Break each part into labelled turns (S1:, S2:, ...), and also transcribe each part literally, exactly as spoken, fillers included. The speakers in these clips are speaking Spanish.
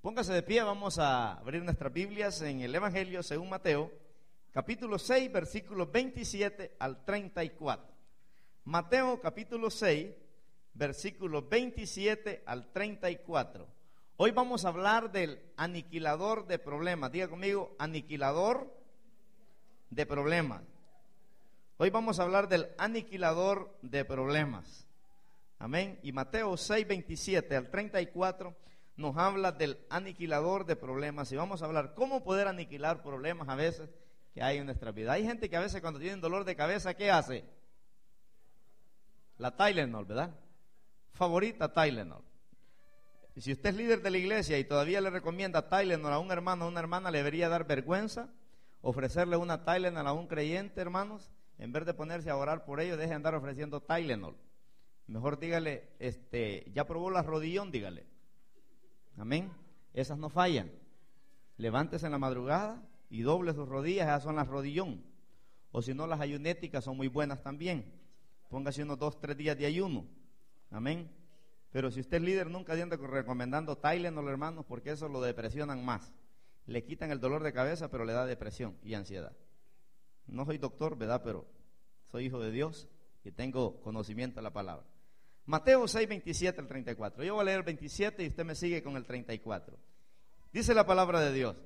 S1: Póngase de pie, vamos a abrir nuestras Biblias en el Evangelio según Mateo, capítulo seis, versículos veintisiete al treinta y cuatro. Mateo capítulo seis, versículos veintisiete al treinta y cuatro. Hoy vamos a hablar del aniquilador de problemas. Diga conmigo, aniquilador de problemas. Hoy vamos a hablar del aniquilador de problemas. Amén. Y Mateo seis, veintisiete al treinta y cuatro nos habla del aniquilador de problemas. Y vamos a hablar cómo poder aniquilar problemas a veces que hay en nuestra vida. Hay gente que a veces cuando tienen dolor de cabeza, ¿qué hace? La Tylenol, ¿verdad? Favorita Tylenol. Y si usted es líder de la iglesia y todavía le recomienda Tylenol a un hermano o una hermana, le debería dar vergüenza ofrecerle una Tylenol a un creyente, hermanos. En vez de ponerse a orar por ello, deje de andar ofreciendo Tylenol. Mejor dígale, este, ya probó la rodillón, dígale. Amén. Esas no fallan. Levántese en la madrugada y doble sus rodillas, esas son las rodillón. O si no, las ayunéticas son muy buenas también. Póngase unos dos, tres días de ayuno. Amén. Pero si usted es líder, nunca ande recomendando Tylenol, hermanos, porque eso lo depresionan más. Le quitan el dolor de cabeza, pero le da depresión y ansiedad. No soy doctor, ¿verdad? Pero soy hijo de Dios y tengo conocimiento de la palabra. Mateo seis, veintisiete al treinta y cuatro. Yo voy a leer el veintisiete y usted me sigue con el treinta y cuatro. Dice la palabra de Dios.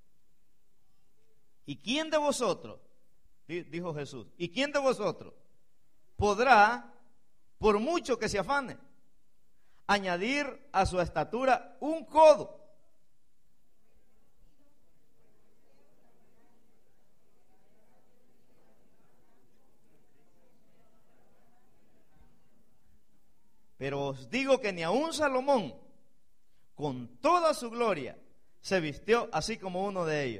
S1: ¿Y quién de vosotros, dijo Jesús, y quién de vosotros podrá, por mucho que se afane, añadir a su estatura un codo? Pero os digo que ni aun Salomón, con toda su gloria, se vistió así como uno de ellos.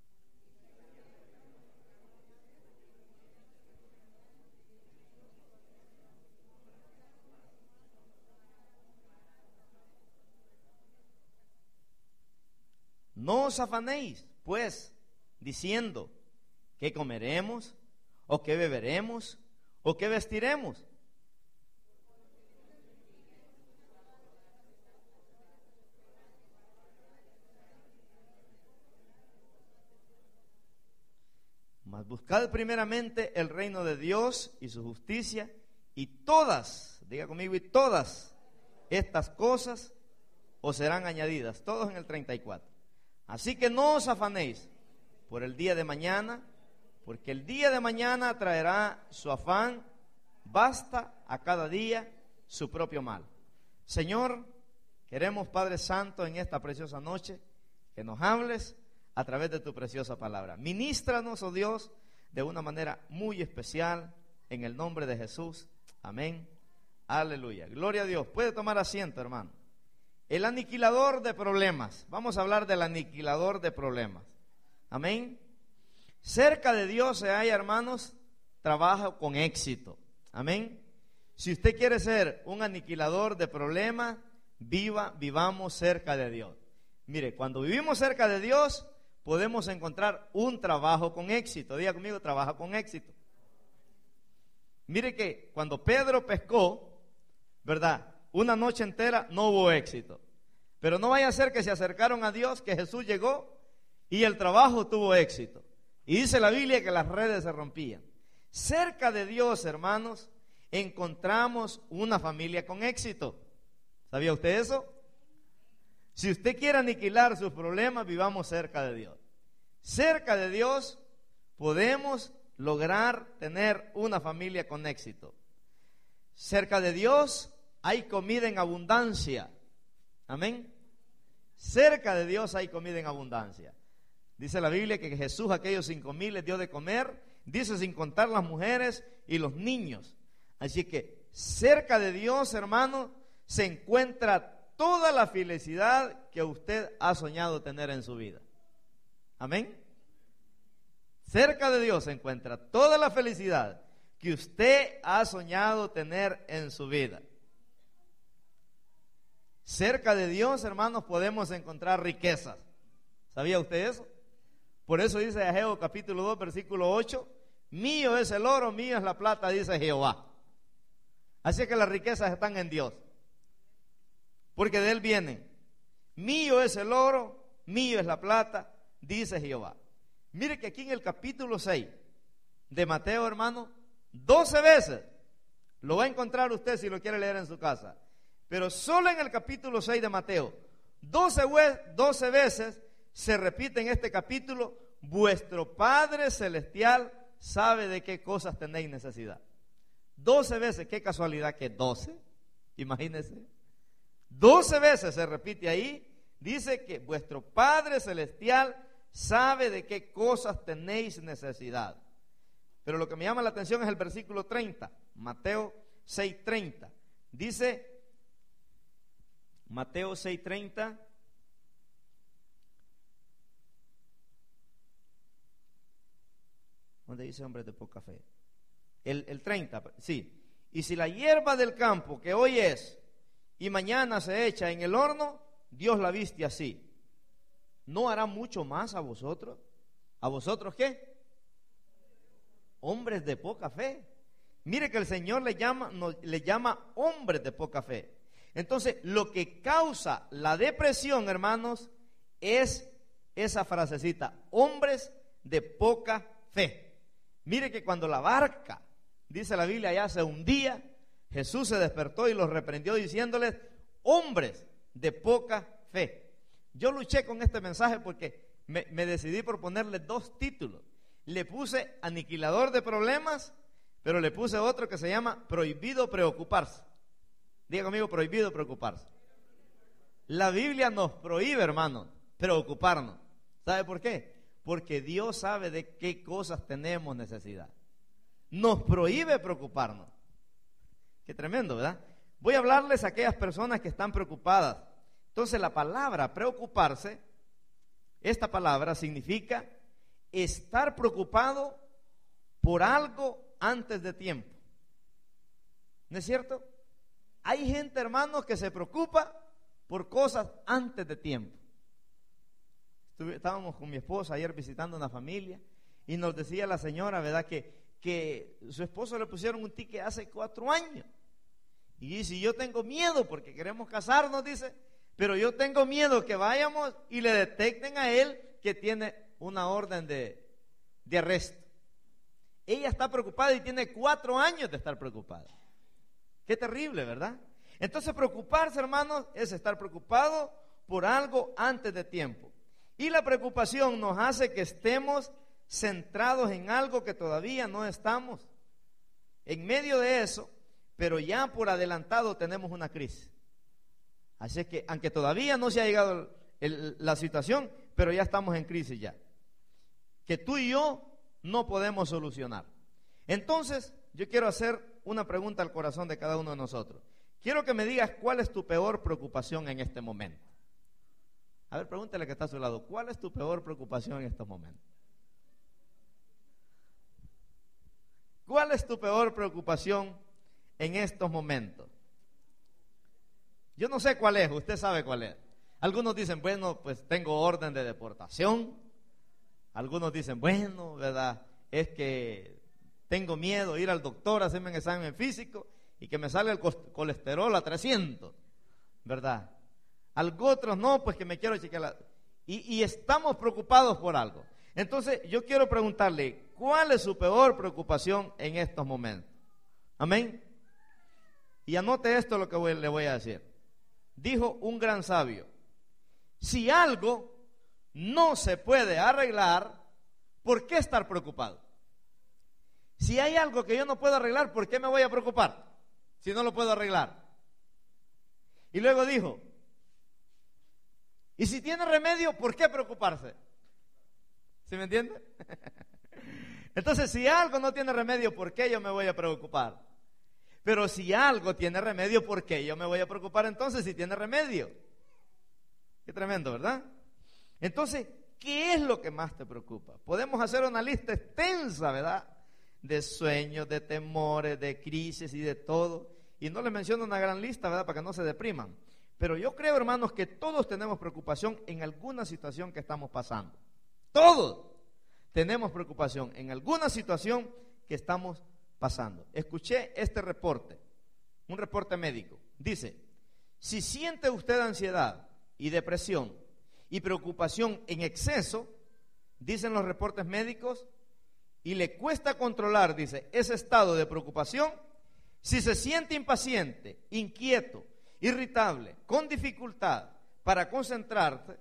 S1: No os afanéis, pues, diciendo, ¿qué comeremos? ¿O qué beberemos? ¿O qué vestiremos? Mas buscad primeramente el reino de Dios y su justicia, y todas, diga conmigo, y todas estas cosas os serán añadidas. Todos en el treinta y cuatro. Así que no os afanéis por el día de mañana, porque el día de mañana traerá su afán. Basta a cada día su propio mal. Señor, queremos, Padre Santo, en esta preciosa noche, que nos hables a través de tu preciosa palabra. Ministranos, oh Dios, de una manera muy especial, en el nombre de Jesús. Amén. Aleluya. Gloria a Dios. Puede tomar asiento, hermano. El aniquilador de problemas. Vamos a hablar del aniquilador de problemas. Amén. Cerca de Dios se halla, hermanos, trabajo con éxito. Amén. Si usted quiere ser un aniquilador de problemas, viva, vivamos cerca de Dios. Mire, cuando vivimos cerca de Dios, podemos encontrar un trabajo con éxito. Diga conmigo, trabajo con éxito. Mire que cuando Pedro pescó, ¿verdad? Una noche entera no hubo éxito. Pero no vaya a ser que se acercaron a Dios, que Jesús llegó y el trabajo tuvo éxito. Y dice la Biblia que las redes se rompían. Cerca de Dios, hermanos, encontramos una familia con éxito. ¿Sabía usted eso? Si usted quiere aniquilar sus problemas, vivamos cerca de Dios. Cerca de Dios podemos lograr tener una familia con éxito. Cerca de Dios hay comida en abundancia. Amén. Cerca de Dios hay comida en abundancia. Dice la Biblia que Jesús a aquellos cinco mil les dio de comer, dice sin contar las mujeres y los niños. Así que cerca de Dios, hermano, se encuentra toda la felicidad que usted ha soñado tener en su vida. Amén. Cerca de Dios se encuentra toda la felicidad que usted ha soñado tener en su vida. Cerca de Dios, hermanos, podemos encontrar riquezas. ¿Sabía usted eso? Por eso dice Ageo capítulo dos, versículo ocho, mío es el oro, mío es la plata, dice Jehová. Así que las riquezas están en Dios, porque de Él vienen. mío es el oro, mío es la plata, dice Jehová. Mire que aquí en el capítulo seis de Mateo, hermano, doce veces, lo va a encontrar usted si lo quiere leer en su casa, pero solo en el capítulo seis de Mateo, doce, doce veces se repite en este capítulo: vuestro Padre Celestial sabe de qué cosas tenéis necesidad. doce veces, qué casualidad que doce, imagínense. doce veces se repite ahí, dice que vuestro Padre Celestial sabe de qué cosas tenéis necesidad. Pero lo que me llama la atención es el versículo treinta, Mateo seis treinta. Dice, Mateo seis treinta, ¿dónde dice hombres de poca fe? El, el treinta, sí. Y si la hierba del campo que hoy es y mañana se echa en el horno, Dios la viste así, ¿no hará mucho más a vosotros? ¿A vosotros qué? Hombres de poca fe. Mire que el Señor le llama, no, le llama hombres de poca fe. Entonces, lo que causa la depresión, hermanos, es esa frasecita: hombres de poca fe. Mire que cuando la barca, dice la Biblia, ya se hundía, Jesús se despertó y los reprendió diciéndoles: hombres de poca fe. Yo luché con este mensaje porque me, me decidí por ponerle dos títulos. Le puse aniquilador de problemas, pero le puse otro que se llama prohibido preocuparse. Diga conmigo: prohibido preocuparse. La Biblia nos prohíbe, hermano, preocuparnos. ¿Sabe por qué? Porque Dios sabe de qué cosas tenemos necesidad. Nos prohíbe preocuparnos. Qué tremendo, ¿verdad? Voy a hablarles a aquellas personas que están preocupadas. Entonces, la palabra preocuparse, esta palabra significa estar preocupado por algo antes de tiempo. ¿No es cierto? Hay gente, hermanos, que se preocupa por cosas antes de tiempo. Estábamos con mi esposa ayer visitando una familia y nos decía la señora, ¿verdad?, que, que su esposo le pusieron un ticket hace cuatro años. Y dice: yo tengo miedo porque queremos casarnos, dice, pero yo tengo miedo que vayamos y le detecten a él que tiene una orden de, de arresto. Ella está preocupada y tiene cuatro años de estar preocupada. Qué terrible, ¿verdad? Entonces, preocuparse, hermanos, es estar preocupado por algo antes de tiempo. Y la preocupación nos hace que estemos centrados en algo que todavía no estamos en medio de eso, pero ya por adelantado tenemos una crisis. Así que, aunque todavía no se ha llegado el, el, la situación, pero ya estamos en crisis ya, que tú y yo no podemos solucionar. Entonces, yo quiero hacer una pregunta al corazón de cada uno de nosotros. Quiero que me digas cuál es tu peor preocupación en este momento. A ver, pregúntale que está a su lado: ¿cuál es tu peor preocupación en estos momentos? ¿Cuál es tu peor preocupación en estos momentos? Yo no sé cuál es, usted sabe cuál es. Algunos dicen: bueno, pues tengo orden de deportación. Algunos dicen: bueno, ¿verdad?, es que tengo miedo de ir al doctor a hacerme un examen físico y que me salga el colesterol a trescientos, ¿verdad? Algunos otros no, pues que me quiero chequear la... y, y estamos preocupados por algo. Entonces, yo quiero preguntarle: ¿cuál es su peor preocupación en estos momentos? Amén. Y anote esto lo que voy, le voy a decir. Dijo un gran sabio: si algo no se puede arreglar, ¿por qué estar preocupado? Si hay algo que yo no puedo arreglar, ¿por qué me voy a preocupar si no lo puedo arreglar? Y luego dijo: y si tiene remedio, ¿por qué preocuparse? ¿Sí me entiende? Entonces, si algo no tiene remedio, ¿por qué yo me voy a preocupar? Pero si algo tiene remedio, ¿por qué yo me voy a preocupar entonces si tiene remedio? Qué tremendo, ¿verdad? Entonces, ¿qué es lo que más te preocupa? Podemos hacer una lista extensa, ¿verdad?, de sueños, de temores, de crisis y de todo. Y no les menciono una gran lista, ¿verdad?, para que no se depriman. Pero yo creo, hermanos, que todos tenemos preocupación en alguna situación que estamos pasando. Todos tenemos preocupación en alguna situación que estamos pasando. Escuché este reporte, un reporte médico. Dice: si siente usted ansiedad, y depresión y preocupación en exceso, dicen los reportes médicos, y le cuesta controlar, dice, ese estado de preocupación, si se siente impaciente, inquieto, irritable, con dificultad para concentrarte,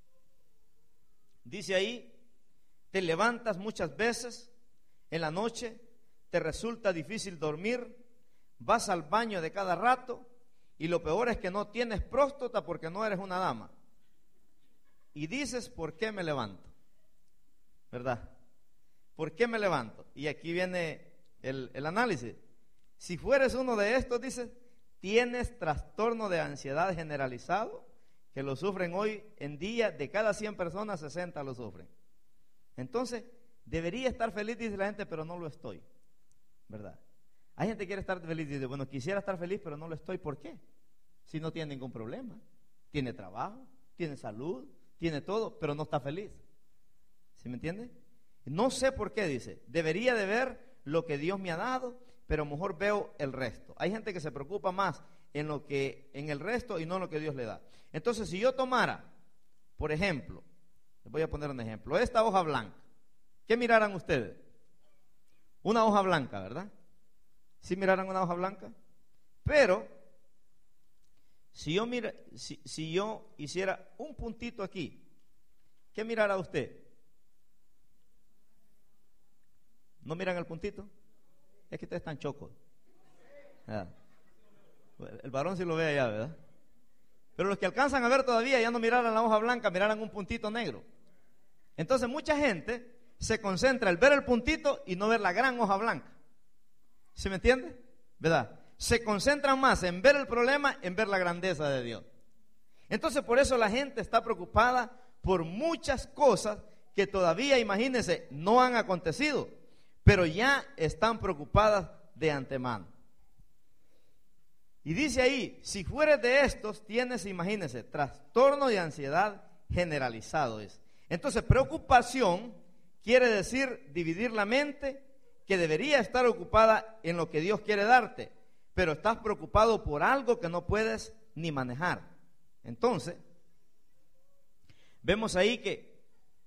S1: dice ahí, te levantas muchas veces en la noche, te resulta difícil dormir, vas al baño de cada rato, y lo peor es que no tienes próstata porque no eres una dama. Y dices, ¿por qué me levanto? ¿Verdad? ¿Por qué me levanto? Y aquí viene el, el análisis. Si fueres uno de estos, dices, tienes trastorno de ansiedad generalizado, que lo sufren hoy en día, de cada cien personas, sesenta lo sufren. Entonces, debería estar feliz, dice la gente, pero no lo estoy. ¿Verdad? Hay gente que quiere estar feliz y dice, bueno, quisiera estar feliz, pero no lo estoy. ¿Por qué? Si no tiene ningún problema. Tiene trabajo, tiene salud, tiene todo, pero no está feliz. ¿Sí me entiende? No sé por qué, dice. Debería de ver lo que Dios me ha dado, pero mejor veo el resto. Hay gente que se preocupa más en lo que en el resto y no en lo que Dios le da. Entonces, si yo tomara, por ejemplo, les voy a poner un ejemplo, esta hoja blanca, ¿qué miraran ustedes? Una hoja blanca, ¿verdad? ¿Sí miraran una hoja blanca? Pero si yo mira, si, si yo hiciera un puntito aquí, ¿qué mirara usted? ¿No miran el puntito? Es que ustedes están chocos. Ah. El varón sí lo ve allá, ¿verdad? Pero los que alcanzan a ver todavía ya no miraran la hoja blanca, miraran un puntito negro. Entonces mucha gente se concentra en ver el puntito y no ver la gran hoja blanca. ¿Sí me entiende? ¿Verdad? Se concentran más en ver el problema, en ver la grandeza de Dios. Entonces por eso la gente está preocupada por muchas cosas que todavía, imagínense, no han acontecido, pero ya están preocupadas de antemano. Y dice ahí, si fueres de estos, tienes, imagínense, trastorno de ansiedad generalizado. Es. Entonces, preocupación quiere decir dividir la mente, que debería estar ocupada en lo que Dios quiere darte, pero estás preocupado por algo que no puedes ni manejar. Entonces, vemos ahí que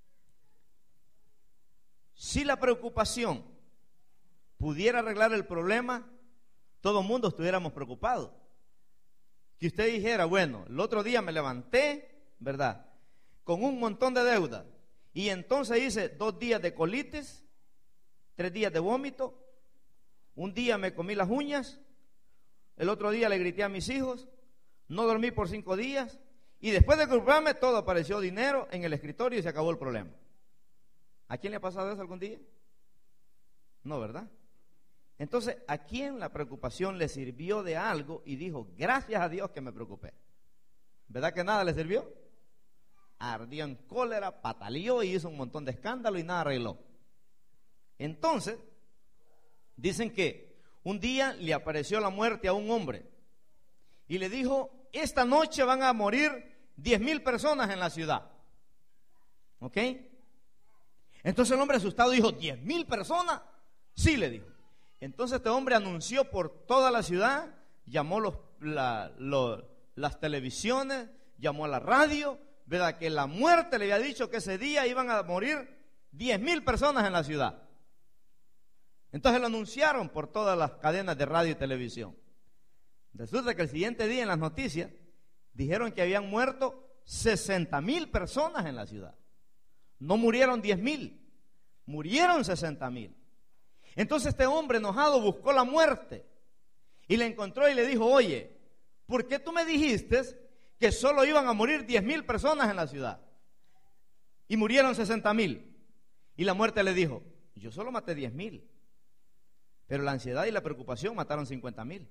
S1: si la preocupación pudiera arreglar el problema, todo el mundo estuviéramos preocupados. Que usted dijera, bueno, el otro día me levanté, ¿verdad?, con un montón de deuda, y entonces hice dos días de colitis, tres días de vómito, un día me comí las uñas, el otro día le grité a mis hijos, no dormí por cinco días, y después de preocuparme todo apareció dinero en el escritorio y se acabó el problema. ¿A quién le ha pasado eso algún día? No, ¿verdad? Entonces, ¿a quién la preocupación le sirvió de algo y dijo, gracias a Dios que me preocupé? ¿Verdad que nada le sirvió? Ardió en cólera, pataleó y hizo un montón de escándalo y nada arregló. Entonces, dicen que un día le apareció la muerte a un hombre y le dijo, esta noche van a morir diez mil personas en la ciudad. ¿Ok? Entonces el hombre asustado dijo, ¿diez mil personas? Sí, le dijo. Entonces este hombre anunció por toda la ciudad, llamó los, la, los, las televisiones, llamó a la radio, ¿verdad?, que la muerte le había dicho que ese día iban a morir diez mil personas en la ciudad. Entonces lo anunciaron por todas las cadenas de radio y televisión. Resulta que el siguiente día en las noticias dijeron que habían muerto sesenta mil personas en la ciudad. No murieron diez mil, murieron sesenta mil. Entonces este hombre enojado buscó la muerte y le encontró y le dijo, oye, ¿por qué tú me dijiste que solo iban a morir diez mil personas en la ciudad? Y murieron sesenta mil. Y la muerte le dijo, yo solo maté diez mil, pero la ansiedad y la preocupación mataron cincuenta mil.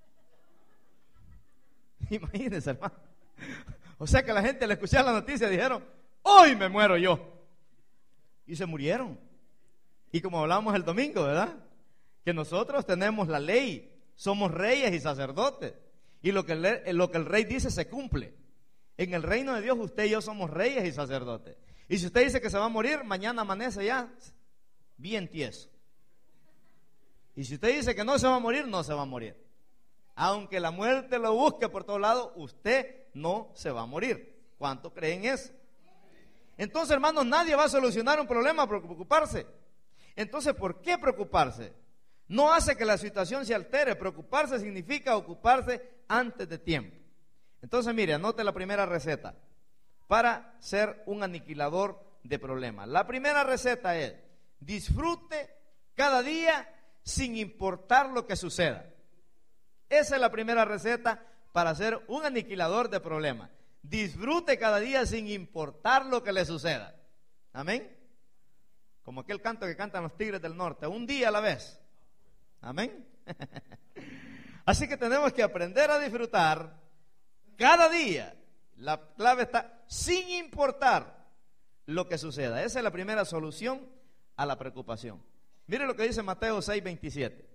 S1: Imagínense, hermano. O sea que la gente al escuchar la noticia dijeron, hoy me muero yo. Y se murieron. Y como hablábamos el domingo, ¿verdad?, que nosotros tenemos la ley, somos reyes y sacerdotes, y lo que el, lo que el rey dice se cumple. En el reino de Dios usted y yo somos reyes y sacerdotes. Y si usted dice que se va a morir, mañana amanece ya bien tieso. Y si usted dice que no se va a morir, no se va a morir. Aunque la muerte lo busque por todos lados, usted no se va a morir. ¿Cuánto creen eso? Entonces, hermanos, nadie va a solucionar un problema por preocuparse. Entonces, ¿por qué preocuparse? No hace que la situación se altere. Preocuparse significa ocuparse antes de tiempo. Entonces, mire, anote la primera receta para ser un aniquilador de problemas. La primera receta es: disfrute cada día sin importar lo que suceda. Esa es la primera receta para ser un aniquilador de problemas. Disfrute cada día sin importar lo que le suceda. Amén. Como aquel canto que cantan los Tigres del Norte, un día a la vez. Amén. Así que tenemos que aprender a disfrutar cada día. La clave está sin importar lo que suceda. Esa es la primera solución a la preocupación. Mire lo que dice Mateo seis veintisiete.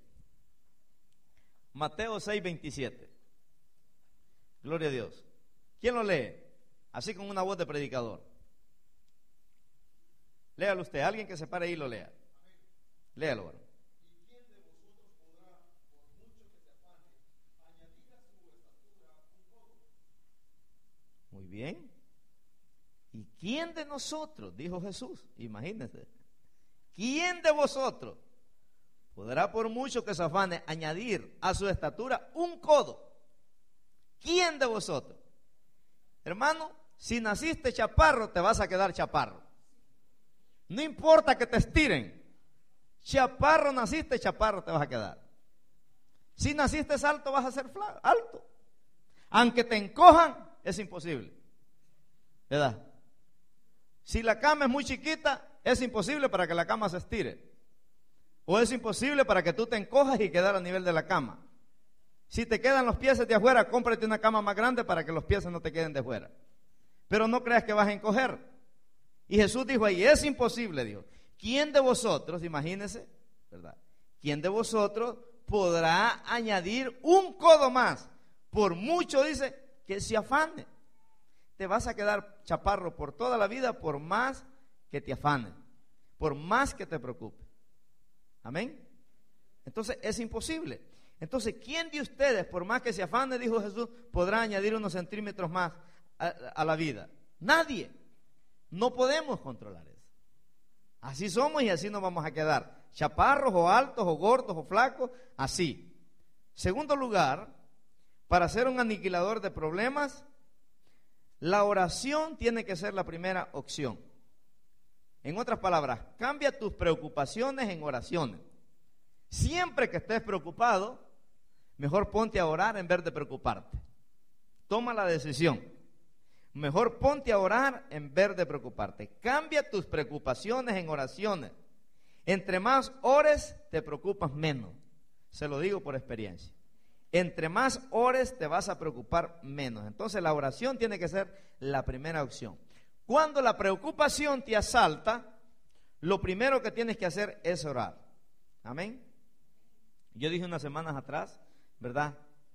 S1: Mateo seis veintisiete. Gloria a Dios. ¿Quién lo lee? Así con una voz de predicador. Léalo usted, alguien que se pare ahí y lo lea. Léalo, varón.
S2: ¿Y quién de vosotros podrá, por mucho que se afane, añadir a su estatura un codo?
S1: Muy bien. ¿Y quién de nosotros? Dijo Jesús. Imagínense. ¿Quién de vosotros podrá, por mucho que se afane, añadir a su estatura un codo? ¿Quién de vosotros? Hermano, si naciste chaparro, te vas a quedar chaparro. No importa que te estiren. Chaparro naciste, chaparro te vas a quedar. Si naciste alto, vas a ser alto. Aunque te encojan, es imposible. ¿Verdad? Si la cama es muy chiquita, es imposible para que la cama se estire. O es imposible para que tú te encojas y quedar a nivel de la cama. Si te quedan los pies de afuera, cómprate una cama más grande para que los pies no te queden de afuera. Pero no creas que vas a encoger. Y Jesús dijo ahí, es imposible, dijo. ¿Quién de vosotros, imagínense, verdad? ¿Quién de vosotros podrá añadir un codo más? Por mucho, dice, que se afane. Te vas a quedar chaparro por toda la vida por más que te afane, por más que te preocupe. Amén. Entonces es imposible. Entonces, ¿quién de ustedes, por más que se afane, dijo Jesús, podrá añadir unos centímetros más a, a la vida? Nadie. No podemos controlar eso. Así somos y así nos vamos a quedar. Chaparros o altos o gordos o flacos, así. Segundo lugar, para ser un aniquilador de problemas, la oración tiene que ser la primera opción. En otras palabras, cambia tus preocupaciones en oraciones. Siempre que estés preocupado, mejor ponte a orar en vez de preocuparte. Toma la decisión. Mejor ponte a orar en vez de preocuparte. Cambia tus preocupaciones en oraciones. Entre más ores, te preocupas menos. Se lo digo por experiencia. Entre más ores, te vas a preocupar menos. Entonces la oración tiene que ser la primera opción. Cuando la preocupación te asalta, lo primero que tienes que hacer es orar. Amén. Yo dije unas semanas atrás, ¿verdad?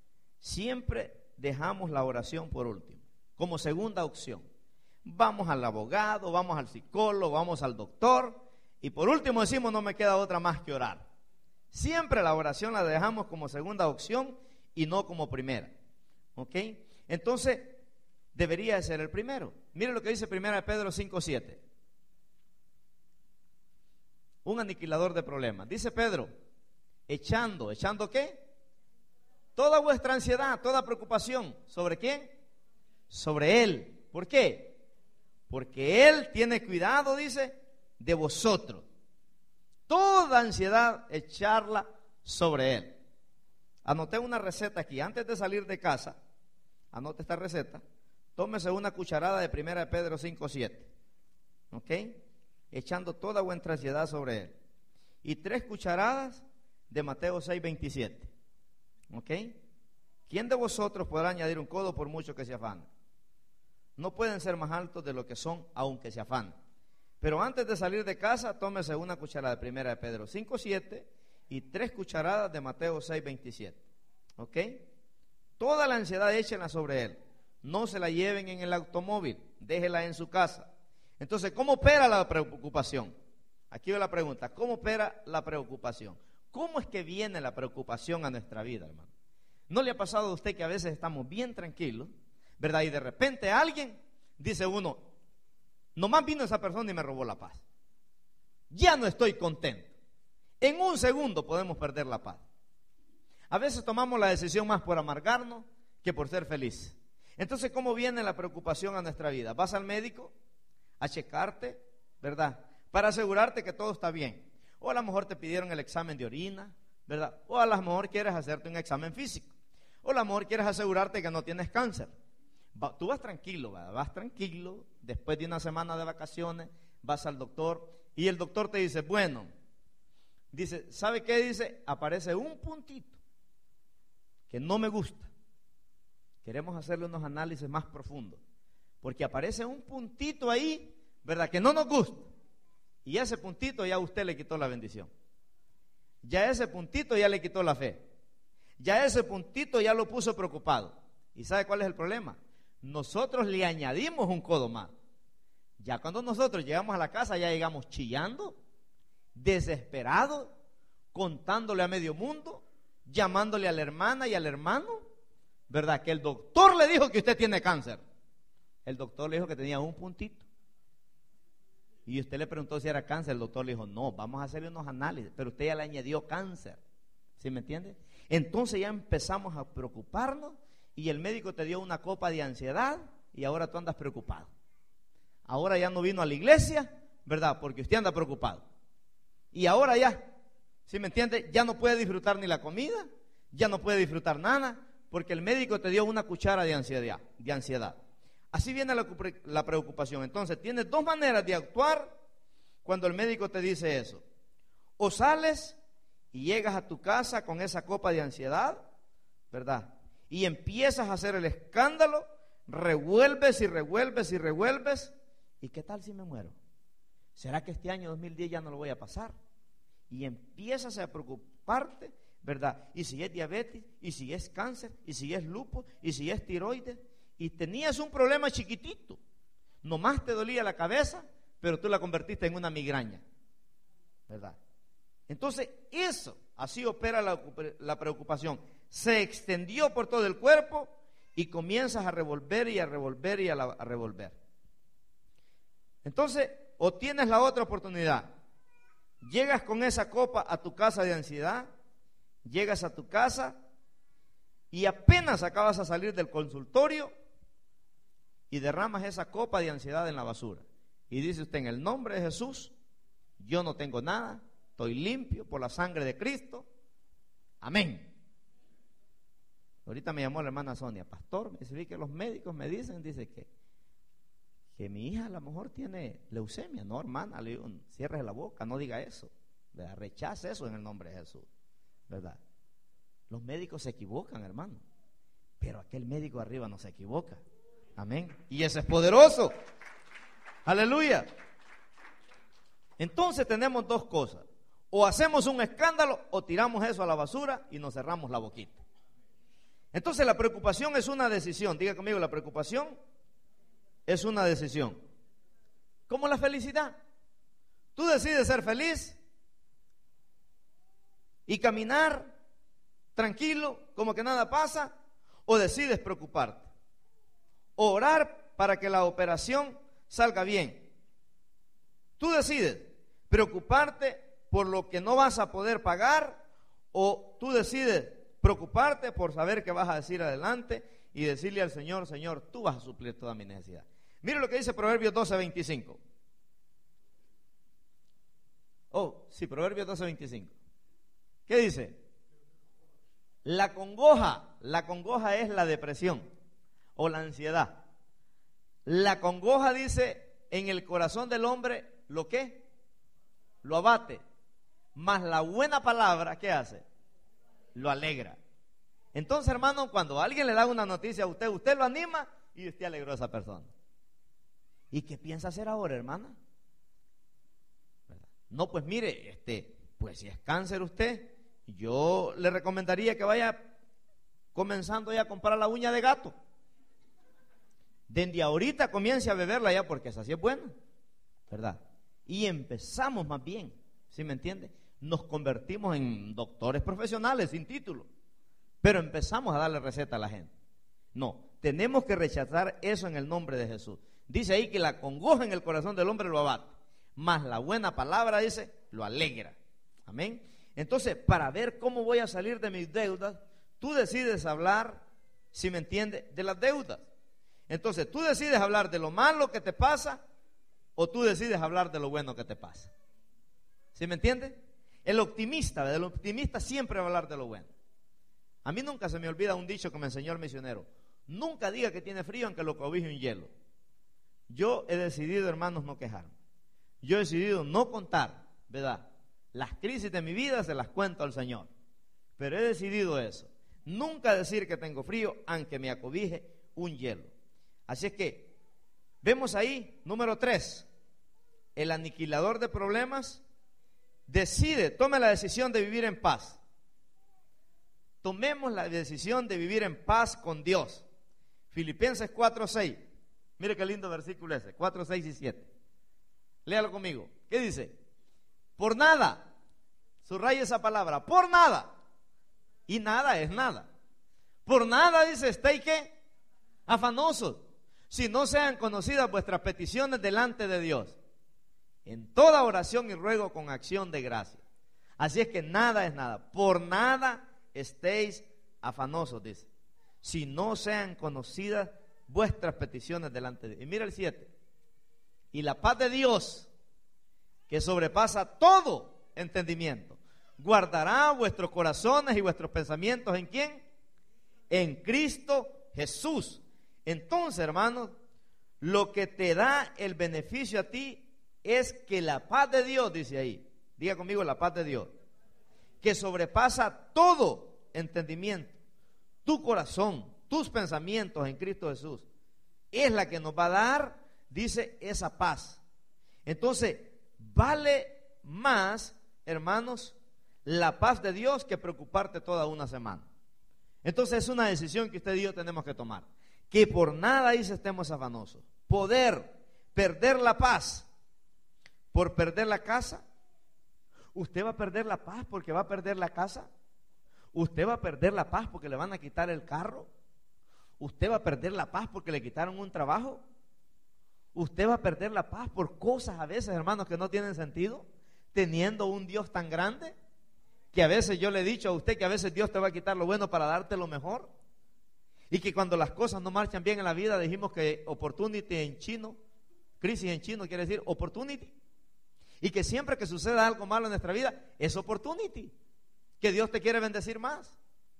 S1: Siempre dejamos la oración por último, como segunda opción. Vamos al abogado, vamos al psicólogo, vamos al doctor y por último decimos no me queda otra más que orar. Siempre la oración la dejamos como segunda opción y no como primera. ¿Ok? Entonces, debería ser el primero. Mire lo que dice primera de Pedro cinco siete. Un aniquilador de problemas. Dice Pedro, echando, ¿echando qué? Toda vuestra ansiedad, toda preocupación. ¿Sobre quién? Sobre Él. ¿Por qué? Porque Él tiene cuidado, dice, de vosotros. Toda ansiedad, echarla sobre Él. Anoté una receta aquí. Antes de salir de casa, anote esta receta. Tómese una cucharada de primera de Pedro cinco siete. ¿Ok? Echando toda vuestra ansiedad sobre Él. Y tres cucharadas de Mateo seis veintisiete. ¿Ok? ¿Quién de vosotros podrá añadir un codo por mucho que se afane? No pueden ser más altos de lo que son, aunque se afanen. Pero antes de salir de casa, tómese una cucharada de primera de Pedro cinco siete y tres cucharadas de Mateo seis veintisiete. ¿Ok? Toda la ansiedad échenla sobre Él. No se la lleven en el automóvil, déjela en su casa. Entonces, ¿cómo opera la preocupación? Aquí va la pregunta, ¿cómo opera la preocupación? ¿Cómo es que viene la preocupación a nuestra vida, hermano? ¿No le ha pasado a usted que a veces estamos bien tranquilos, verdad? Y de repente alguien dice uno, nomás vino esa persona y me robó la paz. Ya no estoy contento. En un segundo podemos perder la paz. A veces tomamos la decisión más por amargarnos que por ser feliz. Entonces, ¿cómo viene la preocupación a nuestra vida? Vas al médico a checarte, ¿verdad? Para asegurarte que todo está bien. O a lo mejor te pidieron el examen de orina, ¿verdad? O a lo mejor quieres hacerte un examen físico. O a lo mejor quieres asegurarte que no tienes cáncer. Va, tú vas tranquilo, ¿verdad? Vas tranquilo. Después de una semana de vacaciones, vas al doctor y el doctor te dice, bueno, dice, ¿sabe qué? Dice, aparece un puntito que no me gusta. Queremos hacerle unos análisis más profundos, porque aparece un puntito ahí, ¿verdad? Que no nos gusta. Y ese puntito ya a usted le quitó la bendición. Ya ese puntito ya le quitó la fe. Ya ese puntito ya lo puso preocupado. ¿Y sabe cuál es el problema? Nosotros le añadimos un codo más. Ya cuando nosotros llegamos a la casa, ya llegamos chillando, desesperados, contándole a medio mundo, llamándole a la hermana y al hermano, ¿verdad? Que el doctor le dijo que usted tiene cáncer. El doctor le dijo que tenía un puntito. Y usted le preguntó si era cáncer. El doctor le dijo, no, vamos a hacerle unos análisis. Pero usted ya le añadió cáncer. ¿Sí me entiende? Entonces ya empezamos a preocuparnos y el médico te dio una copa de ansiedad y ahora tú andas preocupado. Ahora ya no vino a la iglesia, ¿verdad? Porque usted anda preocupado. Y ahora ya, ¿sí me entiende? Ya no puede disfrutar ni la comida, ya no puede disfrutar nada, porque el médico te dio una cuchara de ansiedad, de ansiedad. Así viene la, la preocupación. Entonces, tienes dos maneras de actuar cuando el médico te dice eso. O sales y llegas a tu casa con esa copa de ansiedad, ¿verdad? Y empiezas a hacer el escándalo, revuelves y revuelves y revuelves. ¿Y qué tal si me muero? ¿Será que este año dos mil diez ya no lo voy a pasar? Y empiezas a preocuparte, ¿verdad? Y si es diabetes, y si es cáncer, y si es lupus, y si es tiroides, y tenías un problema chiquitito, nomás te dolía la cabeza, pero tú la convertiste en una migraña, ¿verdad? Entonces eso, así opera la, la preocupación, se extendió por todo el cuerpo y comienzas a revolver y a revolver y a, la, a revolver. Entonces, o tienes la otra oportunidad, llegas con esa copa a tu casa de ansiedad, llegas a tu casa y apenas acabas a salir del consultorio y derramas esa copa de ansiedad en la basura. Y dice usted, en el nombre de Jesús, yo no tengo nada, estoy limpio por la sangre de Cristo. Amén. Ahorita me llamó la hermana Sonia, pastor, me dice que los médicos me dicen, dice que, que mi hija a lo mejor tiene leucemia. No, hermana, le digo, cierre la boca, no diga eso, ¿verdad? Rechace eso en el nombre de Jesús, ¿verdad? Los médicos se equivocan, hermano, pero aquel médico arriba no se equivoca. Amén. Y ese es poderoso. Aleluya. Entonces tenemos dos cosas: o hacemos un escándalo o tiramos eso a la basura y nos cerramos la boquita. Entonces la preocupación es una decisión. Diga conmigo, la preocupación es una decisión. Como la felicidad. Tú decides ser feliz y caminar tranquilo, como que nada pasa, o decides preocuparte, o orar para que la operación salga bien. Tú decides preocuparte por lo que no vas a poder pagar, o tú decides preocuparte por saber que vas a decir adelante y decirle al Señor, Señor, tú vas a suplir toda mi necesidad. Mire lo que dice Proverbios doce veinticinco. Oh, sí, Proverbios doce veinticinco. ¿Qué dice? La congoja, la congoja es la depresión o la ansiedad. La congoja, dice, en el corazón del hombre, ¿lo qué? Lo abate. Mas la buena palabra, ¿qué hace? Lo alegra. Entonces, hermano, cuando alguien le da una noticia a usted, usted lo anima y usted alegró a esa persona. ¿Y qué piensa hacer ahora, hermana? ¿Verdad? No, pues mire, este, pues si es cáncer usted, yo le recomendaría que vaya comenzando ya a comprar la uña de gato. Desde ahorita comience a beberla ya, porque esa sí es buena, ¿verdad? Y empezamos más bien, ¿sí me entiende? Nos convertimos en doctores profesionales sin título, pero empezamos a darle receta a la gente. No, tenemos que rechazar eso en el nombre de Jesús. Dice ahí que la congoja en el corazón del hombre lo abate, mas la buena palabra, dice, lo alegra. Amén. Entonces, para ver cómo voy a salir de mis deudas, tú decides hablar, si me entiendes, de las deudas. Entonces, tú decides hablar de lo malo que te pasa o tú decides hablar de lo bueno que te pasa. ¿Sí me entiendes? El optimista, el optimista siempre va a hablar de lo bueno. A mí nunca se me olvida un dicho que me enseñó el misionero: nunca diga que tiene frío aunque lo cobije un hielo. Yo he decidido, hermanos, no quejarme. Yo he decidido no contar, ¿verdad? Las crisis de mi vida se las cuento al Señor. Pero he decidido eso. Nunca decir que tengo frío aunque me acobije un hielo. Así es que, vemos ahí, número tres, el aniquilador de problemas decide, tome la decisión de vivir en paz. Tomemos la decisión de vivir en paz con Dios. Filipenses cuatro seis. Mire qué lindo versículo ese, cuatro, seis y siete. Léalo conmigo. ¿Qué dice? Por nada, subraya esa palabra, por nada. Y nada es nada. Por nada, dice, estéis ¿qué? Afanosos, si no sean conocidas vuestras peticiones delante de Dios, en toda oración y ruego con acción de gracia. Así es que nada es nada. Por nada estéis afanosos, dice, si no sean conocidas vuestras peticiones delante de Dios. Y mira el siete. Y la paz de Dios, que sobrepasa todo entendimiento, guardará vuestros corazones y vuestros pensamientos, ¿en quién? En Cristo Jesús. Entonces, hermanos, lo que te da el beneficio a ti es que la paz de Dios, dice ahí, diga conmigo, la paz de Dios, que sobrepasa todo entendimiento, tu corazón, tus pensamientos en Cristo Jesús, es la que nos va a dar, dice, esa paz. Entonces, vale más, hermanos, la paz de Dios que preocuparte toda una semana. Entonces es una decisión que usted y yo tenemos que tomar, que por nada dice estemos afanosos. Poder perder la paz por perder la casa. Usted va a perder la paz porque va a perder la casa. Usted va a perder la paz porque le van a quitar el carro. Usted va a perder la paz porque le quitaron un trabajo. Usted va a perder la paz por cosas a veces, hermanos, que no tienen sentido, teniendo un Dios tan grande, que a veces yo le he dicho a usted que a veces Dios te va a quitar lo bueno para darte lo mejor, y que cuando las cosas no marchan bien en la vida, dijimos que opportunity en chino, crisis en chino quiere decir opportunity, y que siempre que suceda algo malo en nuestra vida es opportunity, que Dios te quiere bendecir más.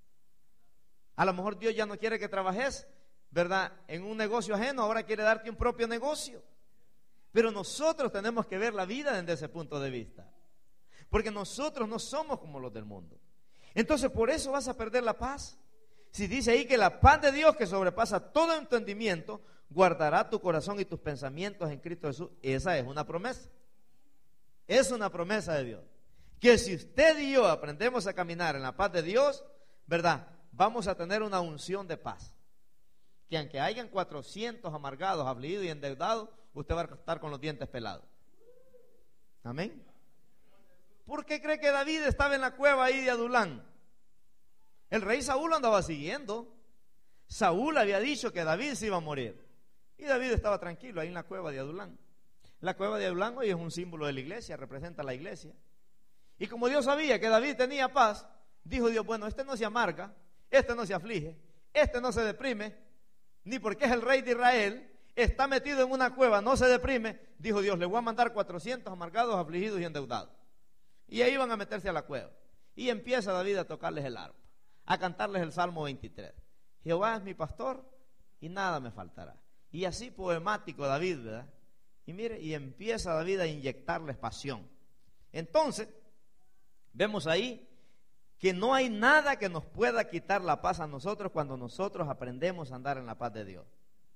S1: A lo mejor Dios ya no quiere que trabajes, ¿verdad?, en un negocio ajeno, ahora quiere darte un propio negocio. Pero nosotros tenemos que ver la vida desde ese punto de vista, porque nosotros no somos como los del mundo. Entonces por eso vas a perder la paz. Si dice ahí que la paz de Dios, que sobrepasa todo entendimiento, guardará tu corazón y tus pensamientos en Cristo Jesús. Esa es una promesa. Es una promesa de Dios, que si usted y yo aprendemos a caminar en la paz de Dios, ¿verdad?, vamos a tener una unción de paz, que aunque hayan cuatrocientos amargados, afligidos y endeudados, usted va a estar con los dientes pelados. Amén. ¿Por qué cree que David estaba en la cueva ahí de Adulán? El rey Saúl lo andaba siguiendo. Saúl había dicho que David se iba a morir, y David estaba tranquilo ahí en la cueva de Adulán. La cueva de Adulán hoy es un símbolo de la iglesia, representa la iglesia. Y como Dios sabía que David tenía paz, dijo Dios, bueno, este no se amarga, este no se aflige, este no se deprime, ni porque es el rey de Israel, está metido en una cueva, no se deprime. Dijo Dios, le voy a mandar cuatrocientos amargados, afligidos y endeudados. Y ahí van a meterse a la cueva. Y empieza David a tocarles el arpa, a cantarles el Salmo veintitrés. Jehová es mi pastor y nada me faltará. Y así poemático David, ¿verdad? Y mire, y empieza David a inyectarles pasión. Entonces, vemos ahí que no hay nada que nos pueda quitar la paz a nosotros cuando nosotros aprendemos a andar en la paz de Dios.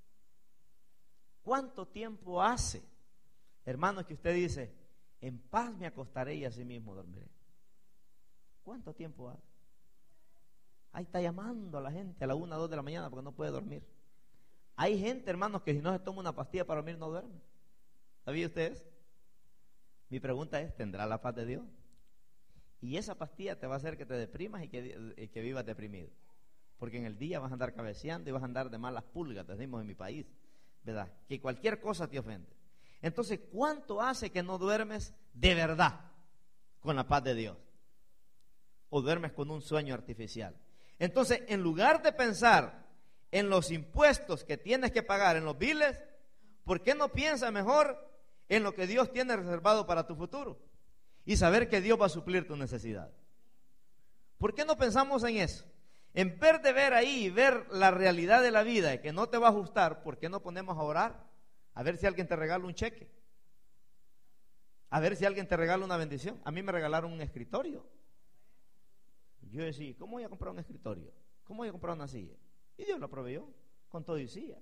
S1: ¿Cuánto tiempo hace, hermanos, que usted dice, en paz me acostaré y así mismo dormiré? ¿Cuánto tiempo hace? Ahí está llamando a la gente a la una, dos de la mañana porque no puede dormir. Hay gente, hermanos, que si no se toma una pastilla para dormir no duerme. ¿Sabía usted eso? Mi pregunta es, ¿tendrá la paz de Dios? Y esa pastilla te va a hacer que te deprimas y que, y que vivas deprimido, porque en el día vas a andar cabeceando y vas a andar de malas pulgas, decimos en mi país, ¿verdad? Que cualquier cosa te ofende. Entonces, ¿cuánto hace que no duermes de verdad con la paz de Dios? O duermes con un sueño artificial. Entonces, en lugar de pensar en los impuestos que tienes que pagar, en los biles, ¿por qué no piensas mejor en lo que Dios tiene reservado para tu futuro? Y saber que Dios va a suplir tu necesidad. ¿Por qué no pensamos en eso? En vez de ver ahí y ver la realidad de la vida y que no te va a ajustar, ¿por qué no ponemos a orar? A ver si alguien te regala un cheque. A ver si alguien te regala una bendición. A mí me regalaron un escritorio. Yo decía, ¿cómo voy a comprar un escritorio? ¿Cómo voy a comprar una silla? Y Dios lo proveyó con todo y silla.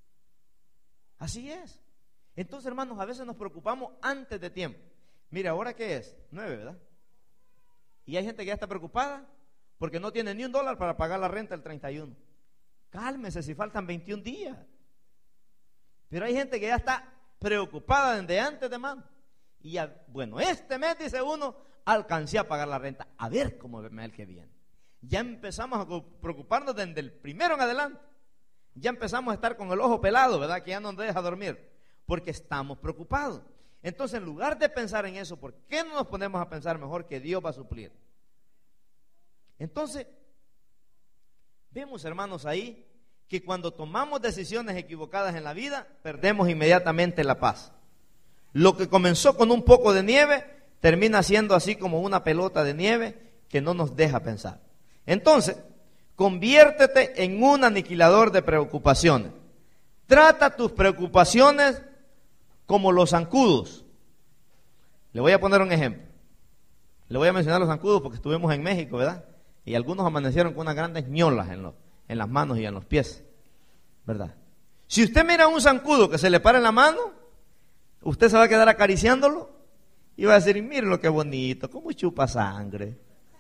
S1: Así es. Entonces, hermanos, a veces nos preocupamos antes de tiempo. Mira, ¿ahora qué es? Nueve, ¿verdad? Y hay gente que ya está preocupada porque no tiene ni un dólar para pagar la renta el treinta y uno. Cálmese si faltan veintiún días. Pero hay gente que ya está preocupada desde antes de mano. Y ya, bueno, este mes, dice uno, alcancé a pagar la renta. A ver cómo me el que viene. Ya empezamos a preocuparnos desde el primero en adelante. Ya empezamos a estar con el ojo pelado, ¿verdad? Que ya no nos deja dormir. Porque estamos preocupados. Entonces, en lugar de pensar en eso, ¿por qué no nos ponemos a pensar mejor que Dios va a suplir? Entonces, vemos, hermanos, ahí que cuando tomamos decisiones equivocadas en la vida, perdemos inmediatamente la paz. Lo que comenzó con un poco de nieve, termina siendo así como una pelota de nieve que no nos deja pensar. Entonces, conviértete en un aniquilador de preocupaciones. Trata tus preocupaciones como los zancudos. Le voy a poner un ejemplo. Le voy a mencionar los zancudos porque estuvimos en México, ¿verdad? Y algunos amanecieron con unas grandes ñolas en, los, en las manos y en los pies, ¿verdad? Si usted mira a un zancudo que se le para en la mano, usted se va a quedar acariciándolo y va a decir, miren lo que bonito, cómo chupa sangre.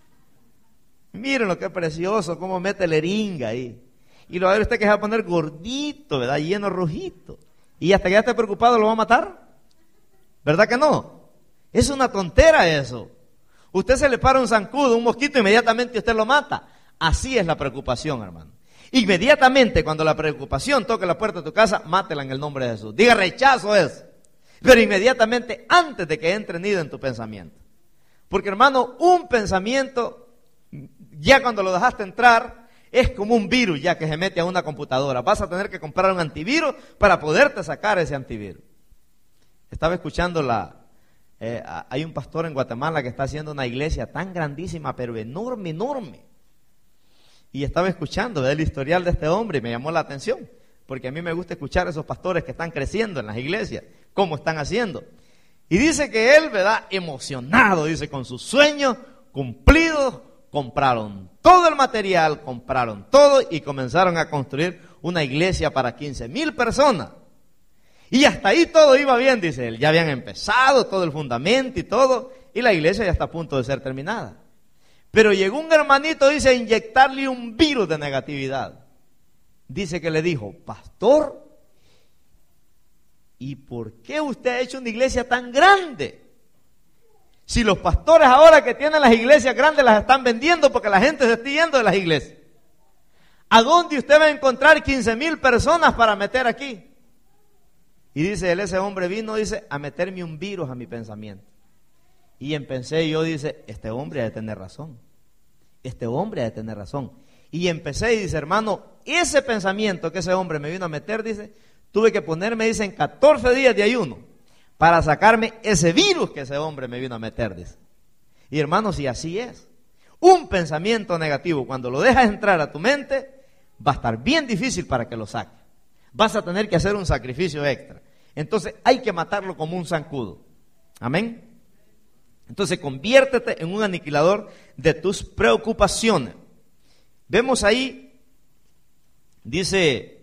S1: Miren lo que precioso, cómo mete leringa ahí. Y lo va a ver usted que se va a poner gordito, ¿verdad? Lleno rojito. Y hasta que ya esté preocupado lo va a matar. ¿Verdad que no? Es una tontera eso. Usted se le para un zancudo, un mosquito, inmediatamente usted lo mata. Así es la preocupación, hermano. Inmediatamente cuando la preocupación toque la puerta de tu casa, mátela en el nombre de Jesús. Diga rechazo eso. Pero inmediatamente antes de que entre nido en tu pensamiento. Porque, hermano, un pensamiento, ya cuando lo dejaste entrar, es como un virus ya que se mete a una computadora. Vas a tener que comprar un antivirus para poderte sacar ese antivirus. Estaba escuchando la... Eh, hay un pastor en Guatemala que está haciendo una iglesia tan grandísima, pero enorme, enorme. Y estaba escuchando, ¿verdad?, el historial de este hombre y me llamó la atención. Porque a mí me gusta escuchar a esos pastores que están creciendo en las iglesias, cómo están haciendo. Y dice que él, ¿verdad?, emocionado, dice, con sus sueños cumplidos, compraron todo el material, compraron todo y comenzaron a construir una iglesia para quince mil personas. Y hasta ahí todo iba bien, dice él. Ya habían empezado todo el fundamento y todo, y la iglesia ya está a punto de ser terminada. Pero llegó un hermanito, dice, a inyectarle un virus de negatividad. Dice que le dijo, pastor, ¿y por qué usted ha hecho una iglesia tan grande? Si los pastores ahora que tienen las iglesias grandes las están vendiendo porque la gente se está yendo de las iglesias. ¿A dónde usted va a encontrar quince mil personas para meter aquí? Y dice él, ese hombre vino, dice, a meterme un virus a mi pensamiento. Y empecé yo, dice, este hombre ha de tener razón. Este hombre ha de tener razón. Y empecé y dice, hermano, ese pensamiento que ese hombre me vino a meter, dice, tuve que ponerme, dice, en catorce días de ayuno para sacarme ese virus que ese hombre me vino a meter, dice. Y hermanos, y así es. Un pensamiento negativo, cuando lo dejas entrar a tu mente, va a estar bien difícil para que lo saques. Vas a tener que hacer un sacrificio extra. Entonces hay que matarlo como un zancudo. Amén. Entonces conviértete en un aniquilador de tus preocupaciones. Vemos ahí, dice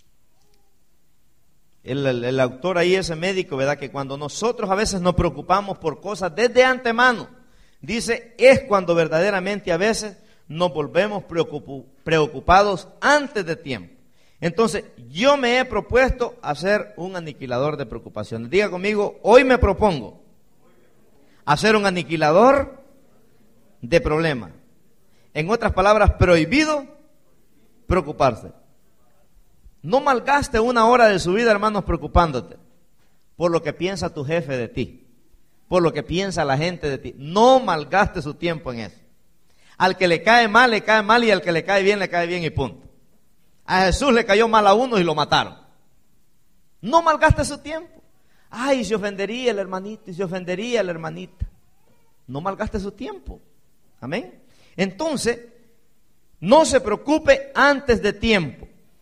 S1: el, el, el autor ahí, ese médico, ¿verdad?, que cuando nosotros a veces nos preocupamos por cosas desde antemano, dice, es cuando verdaderamente a veces nos volvemos preocup- preocupados antes de tiempo. Entonces, yo me he propuesto hacer un aniquilador de preocupaciones. Diga conmigo, hoy me propongo hacer un aniquilador de problemas. En otras palabras, prohibido preocuparse. No malgaste una hora de su vida, hermanos, preocupándote por lo que piensa tu jefe de ti, por lo que piensa la gente de ti. No malgaste su tiempo en eso. Al que le cae mal, le cae mal, y al que le cae bien, le cae bien y punto. A Jesús le cayó mal a uno y lo mataron. No malgaste su tiempo. Ay, se ofendería el hermanito y se ofendería la hermanita. No malgaste su tiempo. Amén. Entonces, no se preocupe antes de tiempo.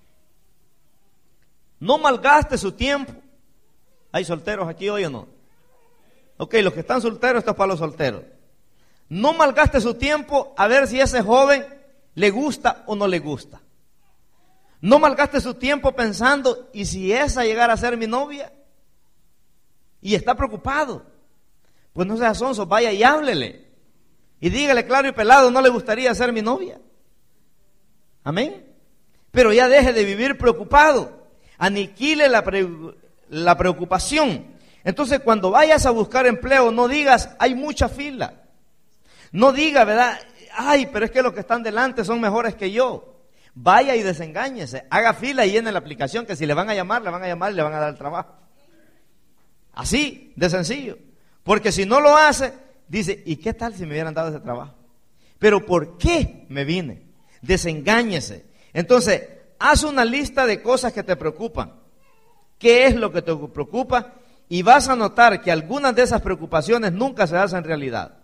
S1: No malgaste su tiempo. ¿Hay solteros aquí hoy o no? Ok, los que están solteros, esto es para los solteros. No malgaste su tiempo a ver si ese joven le gusta o no le gusta. No malgaste su tiempo pensando, ¿y si esa llegara a ser mi novia? Y está preocupado. Pues no sea sonso, vaya y háblele. Y dígale claro y pelado, ¿no le gustaría ser mi novia? Amén. Pero ya deje de vivir preocupado. Aniquile la, pre, la preocupación. Entonces, cuando vayas a buscar empleo, no digas, hay mucha fila. No diga, ¿verdad? Ay, pero es que los que están delante son mejores que yo. Vaya y desengáñese. Haga fila y llene la aplicación, que si le van a llamar, le van a llamar y le van a dar el trabajo. Así, de sencillo. Porque si no lo hace, dice, ¿y qué tal si me hubieran dado ese trabajo? Pero ¿por qué me vine? Desengáñese. Entonces, haz una lista de cosas que te preocupan. ¿Qué es lo que te preocupa? Y vas a notar que algunas de esas preocupaciones nunca se hacen realidad.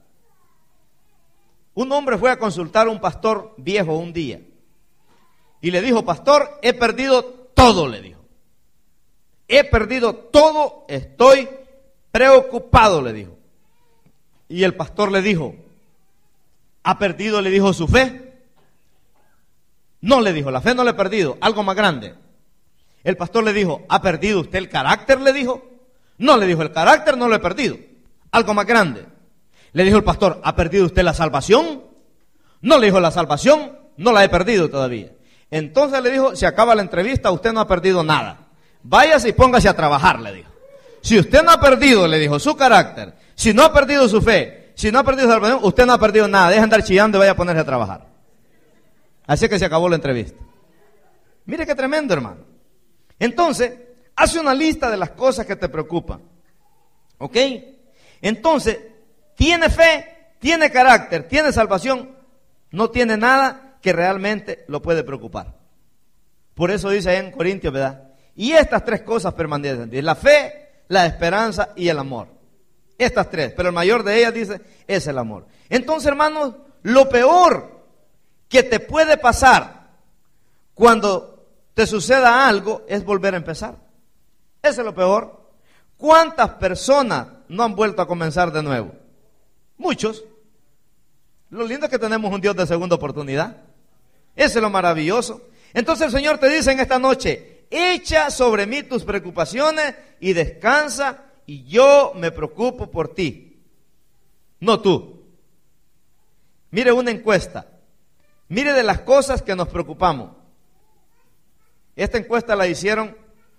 S1: Un hombre fue a consultar a un pastor viejo un día. Y le dijo, pastor, he perdido todo, le dijo. He perdido todo, estoy preocupado, le dijo. Y el pastor le dijo, ¿ha perdido, le dijo, su fe? No, le dijo, la fe no le he perdido, algo más grande. El pastor le dijo, ¿ha perdido usted el carácter? Le dijo. No, le dijo, el carácter no lo he perdido, algo más grande. Le dijo el pastor, ¿ha perdido usted la salvación? No, le dijo, la salvación no la he perdido todavía. Entonces le dijo, se acaba la entrevista, usted no ha perdido nada. Váyase y póngase a trabajar, le dijo. Si usted no ha perdido, le dijo, su carácter, si no ha perdido su fe, si no ha perdido su salvación, usted no ha perdido nada. Deje de andar chillando y vaya a ponerse a trabajar. Así que se acabó la entrevista. Mire qué tremendo, hermano. Entonces, hace una lista de las cosas que te preocupan. ¿Ok? Entonces, tiene fe, tiene carácter, tiene salvación, no tiene nada que realmente lo puede preocupar. Por eso dice ahí en Corintios, ¿verdad? Y estas tres cosas permanecen, dice, la fe, la esperanza y el amor. Estas tres, pero el mayor de ellas, dice, es el amor. Entonces, hermanos, lo peor que te puede pasar cuando te suceda algo es volver a empezar. Eso es lo peor. ¿Cuántas personas no han vuelto a comenzar de nuevo? Muchos. Lo lindo es que tenemos un Dios de segunda oportunidad. Eso es lo maravilloso. Entonces el Señor te dice en esta noche, echa sobre mí tus preocupaciones y descansa, y yo me preocupo por ti, no tú. Mire una encuesta. Mire de las cosas que nos preocupamos. Esta encuesta la hicieron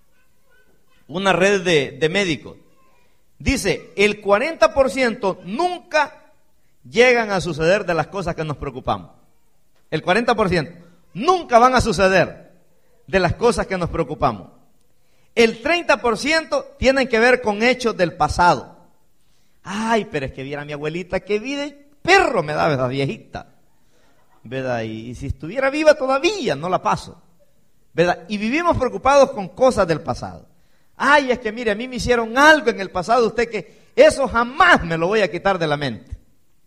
S1: una red de, de médicos. Dice, el cuarenta por ciento nunca llegan a suceder de las cosas que nos preocupamos. El cuarenta por ciento nunca van a suceder de las cosas que nos preocupamos. El treinta por ciento tienen que ver con hechos del pasado. Ay, pero es que viera a mi abuelita, qué vida de perro me da, ¿verdad? Viejita, ¿verdad? Y, y si estuviera viva todavía, no la paso, ¿verdad? Y vivimos preocupados con cosas del pasado. Ay, es que mire, a mí me hicieron algo en el pasado, usted que eso jamás me lo voy a quitar de la mente.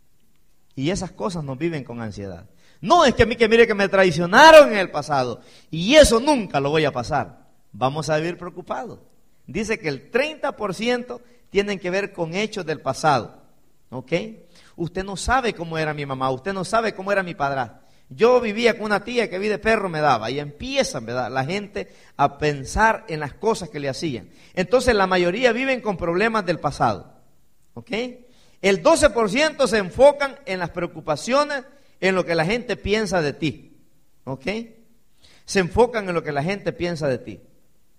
S1: Y esas cosas nos viven con ansiedad. No, es que a mí que mire que me traicionaron en el pasado y eso nunca lo voy a pasar. Vamos a vivir preocupados. Dice que el treinta por ciento tienen que ver con hechos del pasado. ¿Ok? Usted no sabe cómo era mi mamá, usted no sabe cómo era mi padrastro. Yo vivía con una tía que vida de perro me daba, y empiezan, ¿verdad?, la gente a pensar en las cosas que le hacían. Entonces la mayoría viven con problemas del pasado. ¿Ok? El doce por ciento se enfocan en las preocupaciones, en lo que la gente piensa de ti. ¿Ok? Se enfocan en lo que la gente piensa de ti.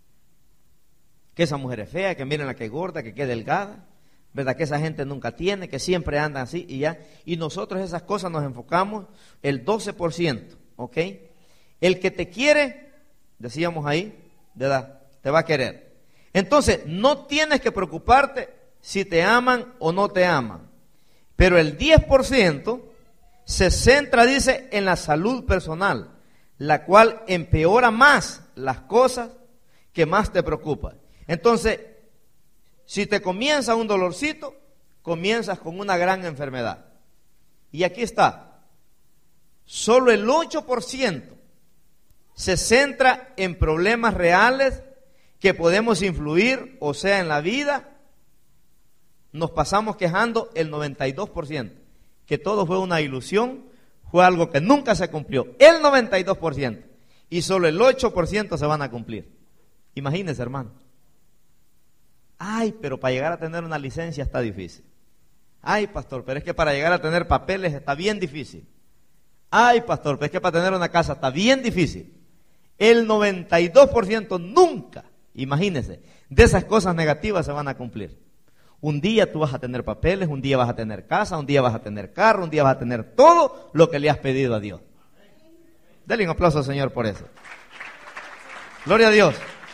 S1: Que esa mujer es fea, que miren la que es gorda, que qué delgada, ¿verdad? Que esa gente nunca tiene, que siempre andan así y ya. Y nosotros esas cosas nos enfocamos el doce por ciento. ¿Ok? El que te quiere decíamos ahí, ¿verdad? Te va a querer. Entonces, no tienes que preocuparte si te aman o no te aman. Pero el diez por ciento se centra, dice, en la salud personal, la cual empeora más las cosas que más te preocupan. Entonces, si te comienza un dolorcito, comienzas con una gran enfermedad. Y aquí está, solo el ocho por ciento se centra en problemas reales que podemos influir, o sea, en la vida. Nos pasamos quejando el noventa y dos por ciento, que todo fue una ilusión, fue algo que nunca se cumplió, el noventa y dos por ciento, y solo el ocho por ciento se van a cumplir. Imagínense, hermano. Ay, pero para llegar a tener una licencia está difícil. Ay, pastor, pero es que para llegar a tener papeles está bien difícil. Ay, pastor, pero es que para tener una casa está bien difícil. El noventa y dos por ciento nunca, imagínense, de esas cosas negativas se van a cumplir. Un día tú vas a tener papeles, un día vas a tener casa, un día vas a tener carro, un día vas a tener todo lo que le has pedido a Dios. Denle un aplauso al Señor por eso. Gloria a Dios.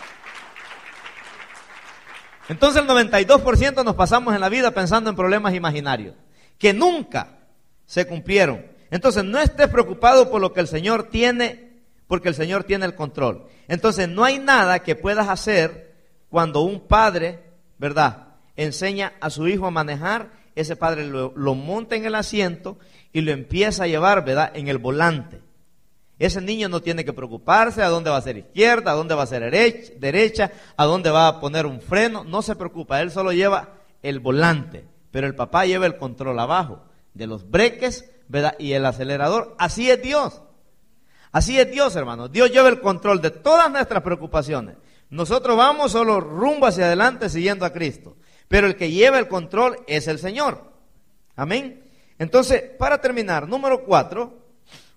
S1: Entonces el noventa y dos por ciento nos pasamos en la vida pensando en problemas imaginarios, que nunca se cumplieron. Entonces no estés preocupado por lo que el Señor tiene, porque el Señor tiene el control. Entonces no hay nada que puedas hacer cuando un padre, ¿verdad?, enseña a su hijo a manejar. Ese padre lo, lo monta en el asiento y lo empieza a llevar, ¿verdad?, en el volante. Ese niño no tiene que preocuparse a dónde va a ser izquierda, a dónde va a ser derecha, a dónde va a poner un freno. No se preocupa, él solo lleva el volante, pero el papá lleva el control abajo de los breques, ¿verdad?, y el acelerador. Así es Dios. Así es Dios, hermano. Dios lleva el control de todas nuestras preocupaciones. Nosotros vamos solo rumbo hacia adelante siguiendo a Cristo, pero el que lleva el control es el Señor. Amén. Entonces, para terminar, número cuatro,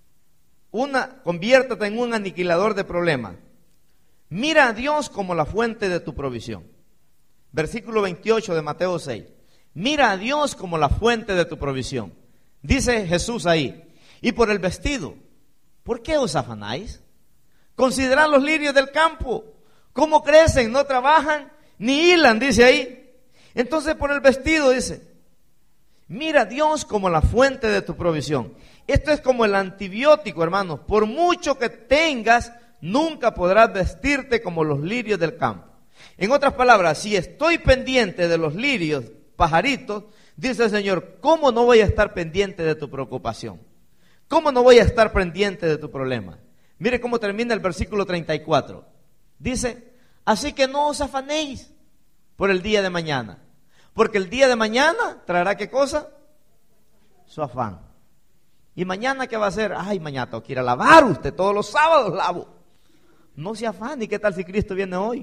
S1: una, conviértete en un aniquilador de problemas. Mira a Dios como la fuente de tu provisión. Versículo veintiocho de Mateo seis. Mira a Dios como la fuente de tu provisión. Dice Jesús ahí, y por el vestido, ¿por qué os afanáis? Considerad los lirios del campo, cómo crecen, no trabajan, ni hilan, dice ahí. Entonces por el vestido dice, mira a Dios como la fuente de tu provisión. Esto es como el antibiótico, hermanos. Por mucho que tengas, nunca podrás vestirte como los lirios del campo. En otras palabras, si estoy pendiente de los lirios, pajaritos, dice el Señor, ¿cómo no voy a estar pendiente de tu preocupación? ¿Cómo no voy a estar pendiente de tu problema? Mire cómo termina el versículo treinta y cuatro. Dice, así que no os afanéis por el día de mañana, porque el día de mañana traerá ¿qué cosa? Su afán. ¿Y mañana qué va a hacer? Ay, mañana tengo que ir a lavar, usted todos los sábados lavo. No se afane, ¿y qué tal si Cristo viene hoy?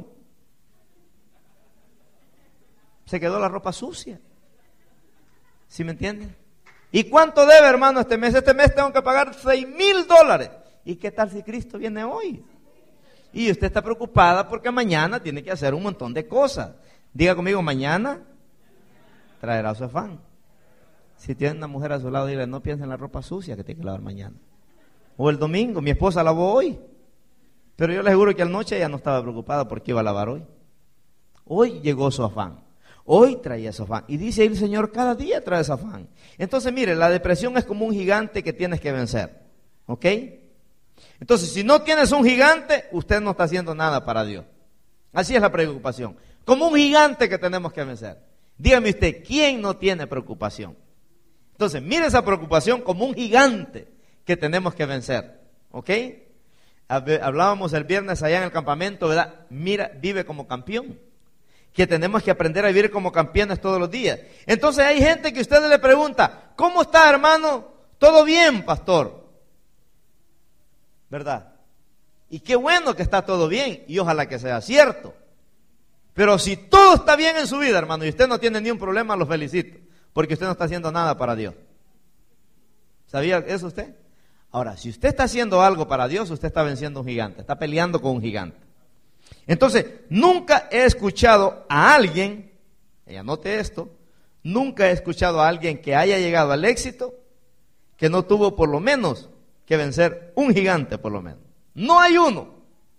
S1: Se quedó la ropa sucia. ¿Sí me entienden? ¿Y cuánto debe, hermano, este mes? Este mes tengo que pagar seis mil dólares. ¿Y qué tal si Cristo viene hoy? Y usted está preocupada porque mañana tiene que hacer un montón de cosas. Diga conmigo, mañana traerá su afán. Si tiene una mujer a su lado, dile, no piense en la ropa sucia que tiene que lavar mañana. O el domingo, mi esposa lavó hoy. Pero yo le aseguro que al noche ella no estaba preocupada porque iba a lavar hoy. Hoy llegó su afán. Hoy traía su afán. Y dice el Señor, cada día trae su afán. Entonces, mire, la depresión es como un gigante que tienes que vencer. ¿Ok? Entonces, si no tienes un gigante, usted no está haciendo nada para Dios. Así es la preocupación. Como un gigante que tenemos que vencer. Dígame usted, ¿quién no tiene preocupación? Entonces, mire esa preocupación como un gigante que tenemos que vencer. ¿Ok? Hablábamos el viernes allá en el campamento, ¿verdad? Mira, vive como campeón. Que tenemos que aprender a vivir como campeones todos los días. Entonces hay gente que usted le pregunta, ¿cómo está, hermano? ¿Todo bien, pastor? ¿Verdad? Y qué bueno que está todo bien, y ojalá que sea cierto. Pero si todo está bien en su vida, hermano, y usted no tiene ni un problema, lo felicito, porque usted no está haciendo nada para Dios. ¿Sabía eso usted? Ahora, si usted está haciendo algo para Dios, usted está venciendo a un gigante, está peleando con un gigante. Entonces, nunca he escuchado a alguien, y anote esto, nunca he escuchado a alguien que haya llegado al éxito, que no tuvo por lo menos que vencer un gigante por lo menos. No hay uno.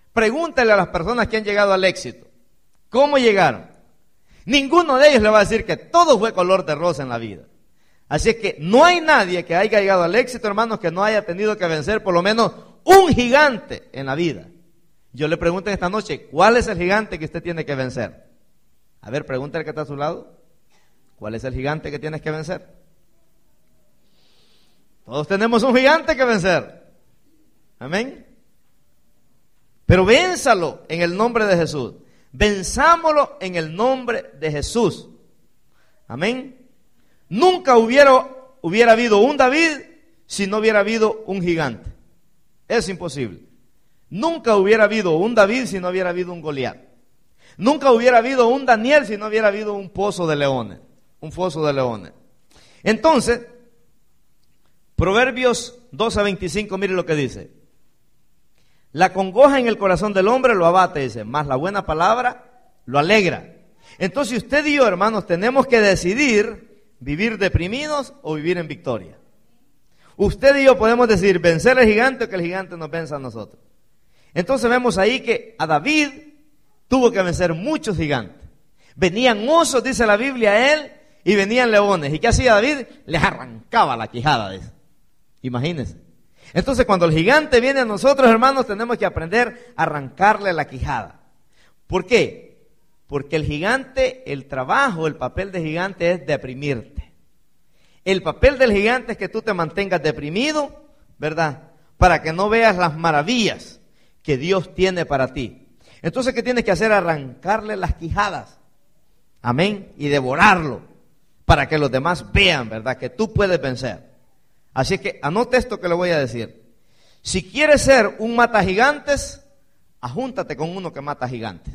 S1: Pregúntale a las personas que han llegado al éxito, ¿cómo llegaron? Ninguno de ellos le va a decir que todo fue color de rosa en la vida. Así es que no hay nadie que haya llegado al éxito, hermanos, que no haya tenido que vencer por lo menos un gigante en la vida. Yo le pregunto esta noche, ¿cuál es el gigante que usted tiene que vencer? A ver, pregúntale que está a su lado. ¿Cuál es el gigante que tienes que vencer? Todos tenemos un gigante que vencer. Amén. Pero vénsalo en el nombre de Jesús. Venzámoslo en el nombre de Jesús. Amén. Nunca hubiera, hubiera habido un David si no hubiera habido un gigante. Es imposible. Nunca hubiera habido un David si no hubiera habido un Goliat. Nunca hubiera habido un Daniel si no hubiera habido un pozo de leones. Un foso de leones. Entonces, Proverbios doce veinticinco, mire lo que dice. La congoja en el corazón del hombre lo abate, dice, mas la buena palabra lo alegra. Entonces usted y yo, hermanos, tenemos que decidir vivir deprimidos o vivir en victoria. Usted y yo podemos decir vencer al gigante o que el gigante nos venza a nosotros. Entonces vemos ahí que a David tuvo que vencer muchos gigantes. Venían osos, dice la Biblia, a él, y venían leones. ¿Y qué hacía David? Les arrancaba la quijada, dice. Imagínense. Entonces cuando el gigante viene a nosotros, hermanos, tenemos que aprender a arrancarle la quijada. ¿Por qué? Porque el gigante, el trabajo, el papel de gigante es deprimirte. El papel del gigante es que tú te mantengas deprimido, ¿verdad? Para que no veas las maravillas que Dios tiene para ti. Entonces, ¿qué tienes que hacer? Arrancarle las quijadas. Amén. Y devorarlo para que los demás vean, ¿verdad? Que tú puedes vencer. Así que anote esto que le voy a decir. Si quieres ser un mata gigantes, ajúntate con uno que mata gigantes.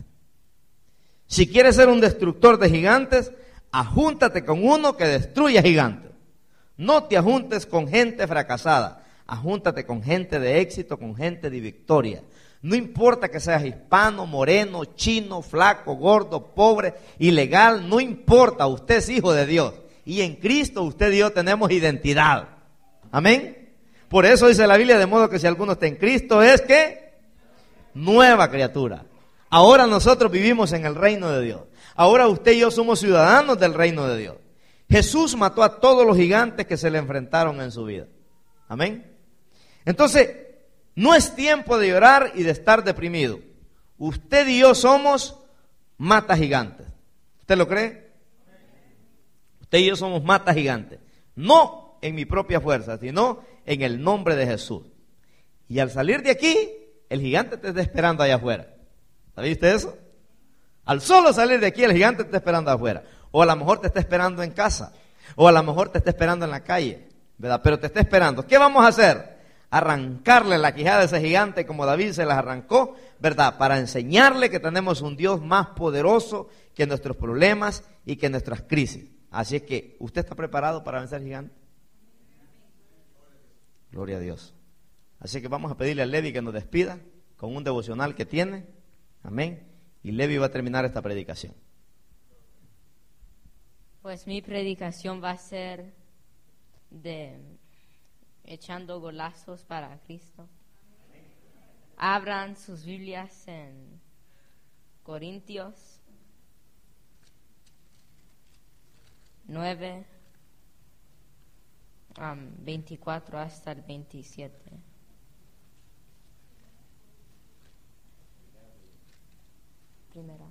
S1: Si quieres ser un destructor de gigantes, ajúntate con uno que destruya gigantes. No te ajuntes con gente fracasada, ajúntate con gente de éxito, con gente de victoria. No importa que seas hispano, moreno, chino, flaco, gordo, pobre, ilegal, no importa, usted es hijo de Dios. Y en Cristo usted y yo tenemos identidad. Amén. Por eso dice la Biblia, de modo que si alguno está en Cristo es que nueva criatura. Ahora nosotros vivimos en el reino de Dios. Ahora usted y yo somos ciudadanos del reino de Dios. Jesús mató a todos los gigantes que se le enfrentaron en su vida. Amén. Entonces, no es tiempo de llorar y de estar deprimido. Usted y yo somos mata gigantes. ¿Usted lo cree? Usted y yo somos mata gigantes. No en mi propia fuerza, sino en el nombre de Jesús. Y al salir de aquí, el gigante te está esperando allá afuera. ¿Sabía usted eso? Al solo salir de aquí, el gigante te está esperando afuera. O a lo mejor te está esperando en casa. O a lo mejor te está esperando en la calle, ¿verdad? Pero te está esperando. ¿Qué vamos a hacer? Arrancarle la quijada a ese gigante como David se las arrancó, ¿verdad? Para enseñarle que tenemos un Dios más poderoso que nuestros problemas y que nuestras crisis. Así es que, ¿usted está preparado para vencer gigantes? Gloria a Dios. Así que vamos a pedirle a Levi que nos despida con un devocional que tiene. Amén. Y Levi va a terminar esta predicación.
S3: Pues mi predicación va a ser de echando golazos para Cristo. Abran sus Biblias en Corintios nueve, um, veinticuatro hasta el veintisiete. Primera.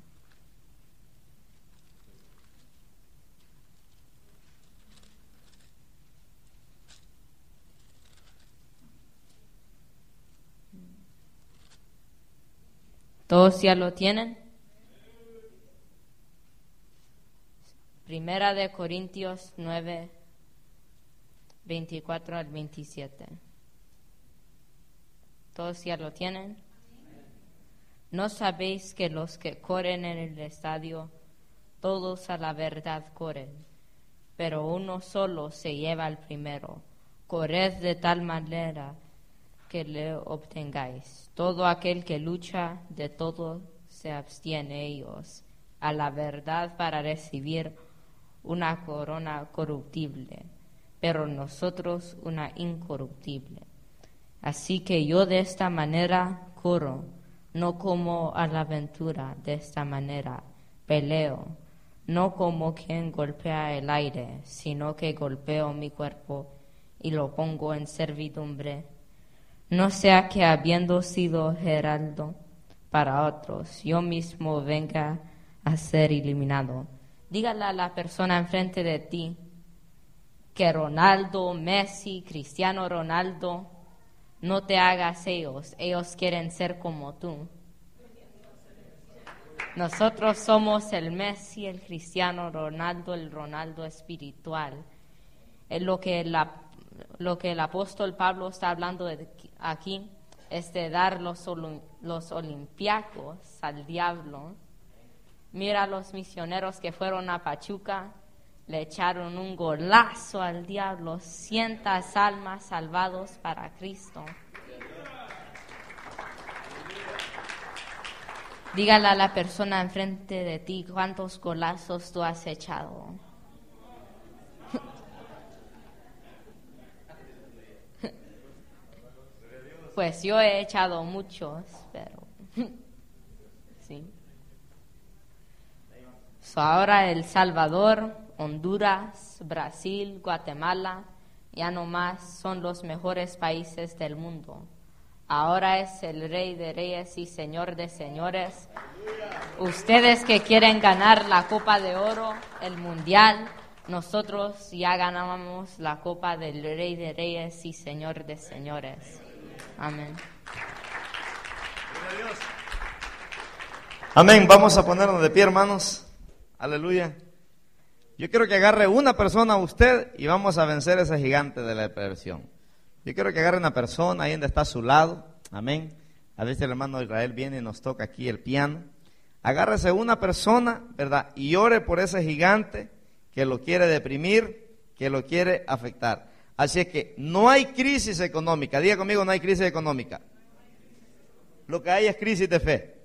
S3: ¿Todos ya lo tienen? Primera de Corintios nueve, veinticuatro al veintisiete. ¿Todos ya lo tienen? ¿No sabéis que los que corren en el estadio, todos a la verdad corren, pero uno solo se lleva el primero? Corred de tal manera que le obtengáis. Todo aquel que lucha, de todo se abstiene ellos a la verdad para recibir una corona corruptible, pero nosotros una incorruptible. Así que yo de esta manera corro, no como a la aventura de esta manera, peleo, no como quien golpea el aire, sino que golpeo mi cuerpo y lo pongo en servidumbre. No sea que habiendo sido heraldo para otros, yo mismo venga a ser eliminado. Dígale a la persona enfrente de ti que Ronaldo, Messi, Cristiano Ronaldo, no te hagas ellos, ellos quieren ser como tú. Nosotros somos el Messi, el Cristiano Ronaldo, el Ronaldo espiritual. Es lo que, la, lo que el apóstol Pablo está hablando de aquí es de dar los, los olimpiacos al diablo. Mira a los misioneros que fueron a Pachuca, le echaron un golazo al diablo, cientos almas salvados para Cristo. Dígale a la persona enfrente de ti cuántos golazos tú has echado. Pues yo he echado muchos, pero sí. So, ahora El Salvador, Honduras, Brasil, Guatemala, ya no más son los mejores países del mundo. Ahora es el Rey de Reyes y Señor de Señores. Ustedes que quieren ganar la Copa de Oro, el Mundial, nosotros ya ganamos la Copa del Rey de Reyes y Señor de Señores. Amén.
S1: Amén. Vamos a ponernos de pie, hermanos. Aleluya. Yo quiero que agarre una persona a usted y vamos a vencer ese gigante de la depresión. Yo quiero que agarre una persona ahí donde está a su lado. Amén. A veces el hermano Israel viene y nos toca aquí el piano. Agárrese una persona, ¿verdad? Y ore por ese gigante que lo quiere deprimir, que lo quiere afectar. Así es que no hay crisis económica. Diga conmigo, no hay crisis económica. Lo que hay es crisis de fe.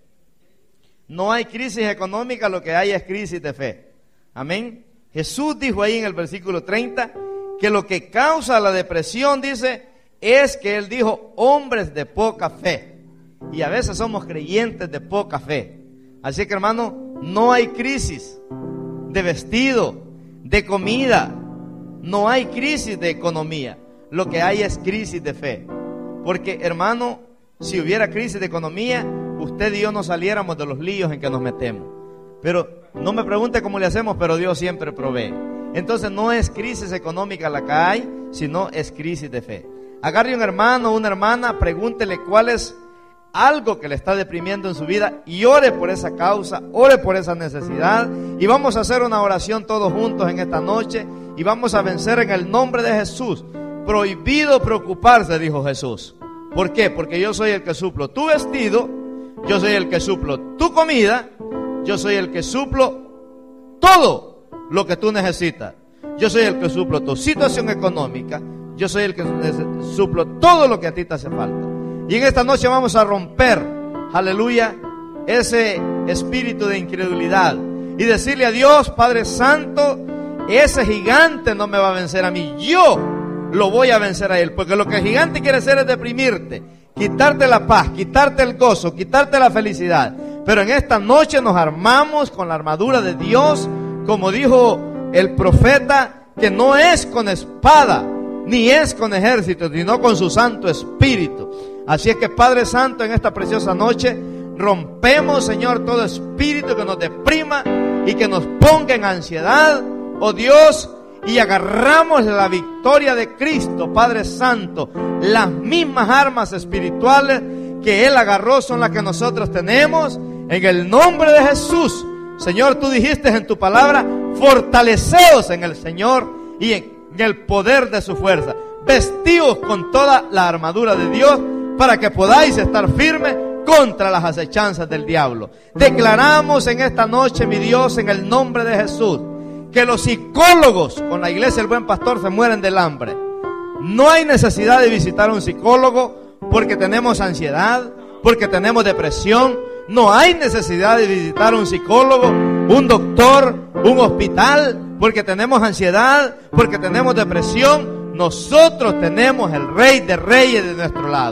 S1: No hay crisis económica, lo que hay es crisis de fe. Amén. Jesús dijo ahí en el versículo treinta que lo que causa la depresión, dice, es que Él dijo, hombres de poca fe. Y a veces somos creyentes de poca fe. Así que, hermano, no hay crisis de vestido, de comida. No hay crisis de economía. Lo que hay es crisis de fe. Porque, hermano, si hubiera crisis de economía, usted y yo no saliéramos de los líos en que nos metemos. Pero no me pregunte cómo le hacemos, pero Dios siempre provee. Entonces no es crisis económica la que hay, sino es crisis de fe. Agarre un hermano o una hermana, pregúntele cuál es algo que le está deprimiendo en su vida y ore por esa causa, ore por esa necesidad. Y vamos a hacer una oración todos juntos en esta noche y vamos a vencer en el nombre de Jesús. Prohibido preocuparse, dijo Jesús. ¿Por qué? Porque yo soy el que suplo tu vestido, yo soy el que suplo tu comida, yo soy el que suplo todo lo que tú necesitas. Yo soy el que suplo tu situación económica, yo soy el que suplo todo lo que a ti te hace falta. Y en esta noche vamos a romper, aleluya, ese espíritu de incredulidad y decirle a Dios, Padre Santo, ese gigante no me va a vencer a mí, yo lo voy a vencer a él, porque lo que el gigante quiere hacer es deprimirte, quitarte la paz, quitarte el gozo, quitarte la felicidad. Pero en esta noche nos armamos con la armadura de Dios, como dijo el profeta, que no es con espada, ni es con ejército, sino con su Santo Espíritu. Así es que, Padre Santo, en esta preciosa noche, rompemos, Señor, todo espíritu que nos deprima y que nos ponga en ansiedad, oh Dios, y agarramos la victoria de Cristo, Padre Santo. Las mismas armas espirituales que Él agarró son las que nosotros tenemos. En el nombre de Jesús, Señor, tú dijiste en tu palabra, fortaleceos en el Señor y en el poder de su fuerza. Vestíos con toda la armadura de Dios para que podáis estar firmes contra las acechanzas del diablo. Declaramos en esta noche, mi Dios, en el nombre de Jesús, que los psicólogos con la iglesia del Buen Pastor se mueren del hambre. No hay necesidad de visitar a un psicólogo porque tenemos ansiedad, porque tenemos depresión. No hay necesidad de visitar a un psicólogo, un doctor, un hospital, porque tenemos ansiedad, porque tenemos depresión. Nosotros tenemos el Rey de Reyes de nuestro lado.